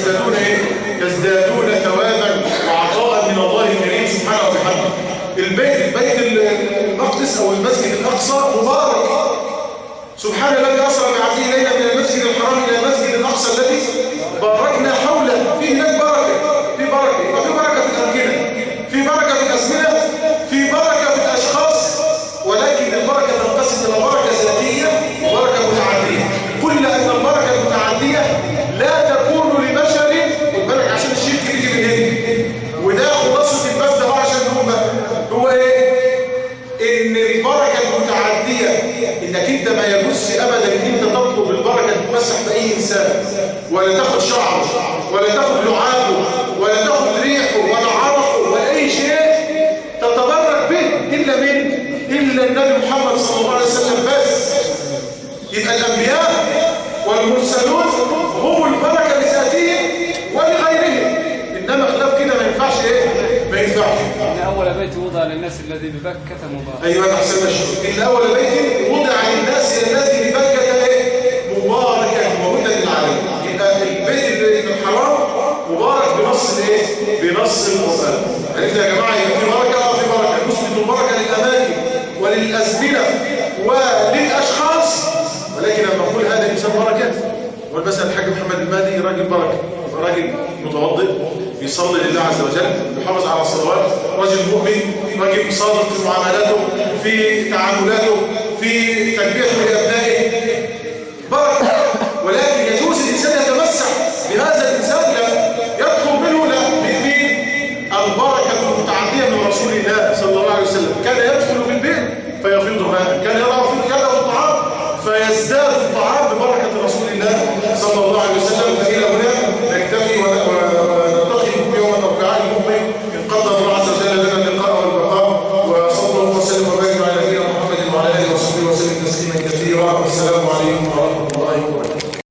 يزدادون ثوابا وعطاء من الله الكريم سبحانه وتعالى. البيت المقدس أو المسجد الأقصى مبارك. سبحان الذي أسرى بعبده ليلا من المسجد الحرام إلى المسجد الأقصى الذي باركنا حوله. فيه هناك بركة، في بركة، وفي بركة في الأمكنة، في بركة في الأزمنة، في بركة في الأشخاص، ولكن البركة تنقسم إلى بركة ذاتية وبركة متعدية. كل أن البركة المتعدية لا تكون لبشر، والبركة عشان الشرك يجي من هنا، وده خلاصة الباب ده عشان هو إيه؟ إن البركة المتعدية إنك أنت ما يجوز أبدا إن أنت تطلب البركة تتمسح بأي إنسان، ولا تاخد شعره، ولا تاخد لعابه، ولا تاخد ريحه، ولا عرقه، ولا أي شيء تتبرك به إلا النبي محمد صلى الله عليه وسلم بس. يبقى الأنبياء والمرسلون هم البركة لذاتهم ولغيرهم، إنما خلاف كده ما ينفعش ما ينفعش. إن أول بيت وضع للناس الذي ببكة مبارك. أيوة أحسن الشكر. إن أول بيت وضع للناس الذي ببكة مباركا وهدى للعالمين. يبقى البيت الحرام مبارك بنص القرآن. عرفنا يا جماعة يبقى في بركة في بركة. نثبت البركة للأماكن وللأزمنة وللأشخاص، ولكن لما نقول هذا الإنسان بركة، والمثل الحاج محمد المهدي راجل بركة، راجل متوضئ بيصلي لله عز وجل، بيحافظ على الصلوات، راجل مؤمن، راجل صادق في معاملاته، في تعاملاته، في تربيته لأبنائه، بركة. ولكن يجوز الإنسان يتمسح بهذا الإنسان، لا يطلب منه لا بمين البركة المتعدية من رسول الله صلى الله عليه وسلم. كان يدخل في البيت فيفيض الماء، كان يضع في يده الطعام فيزداد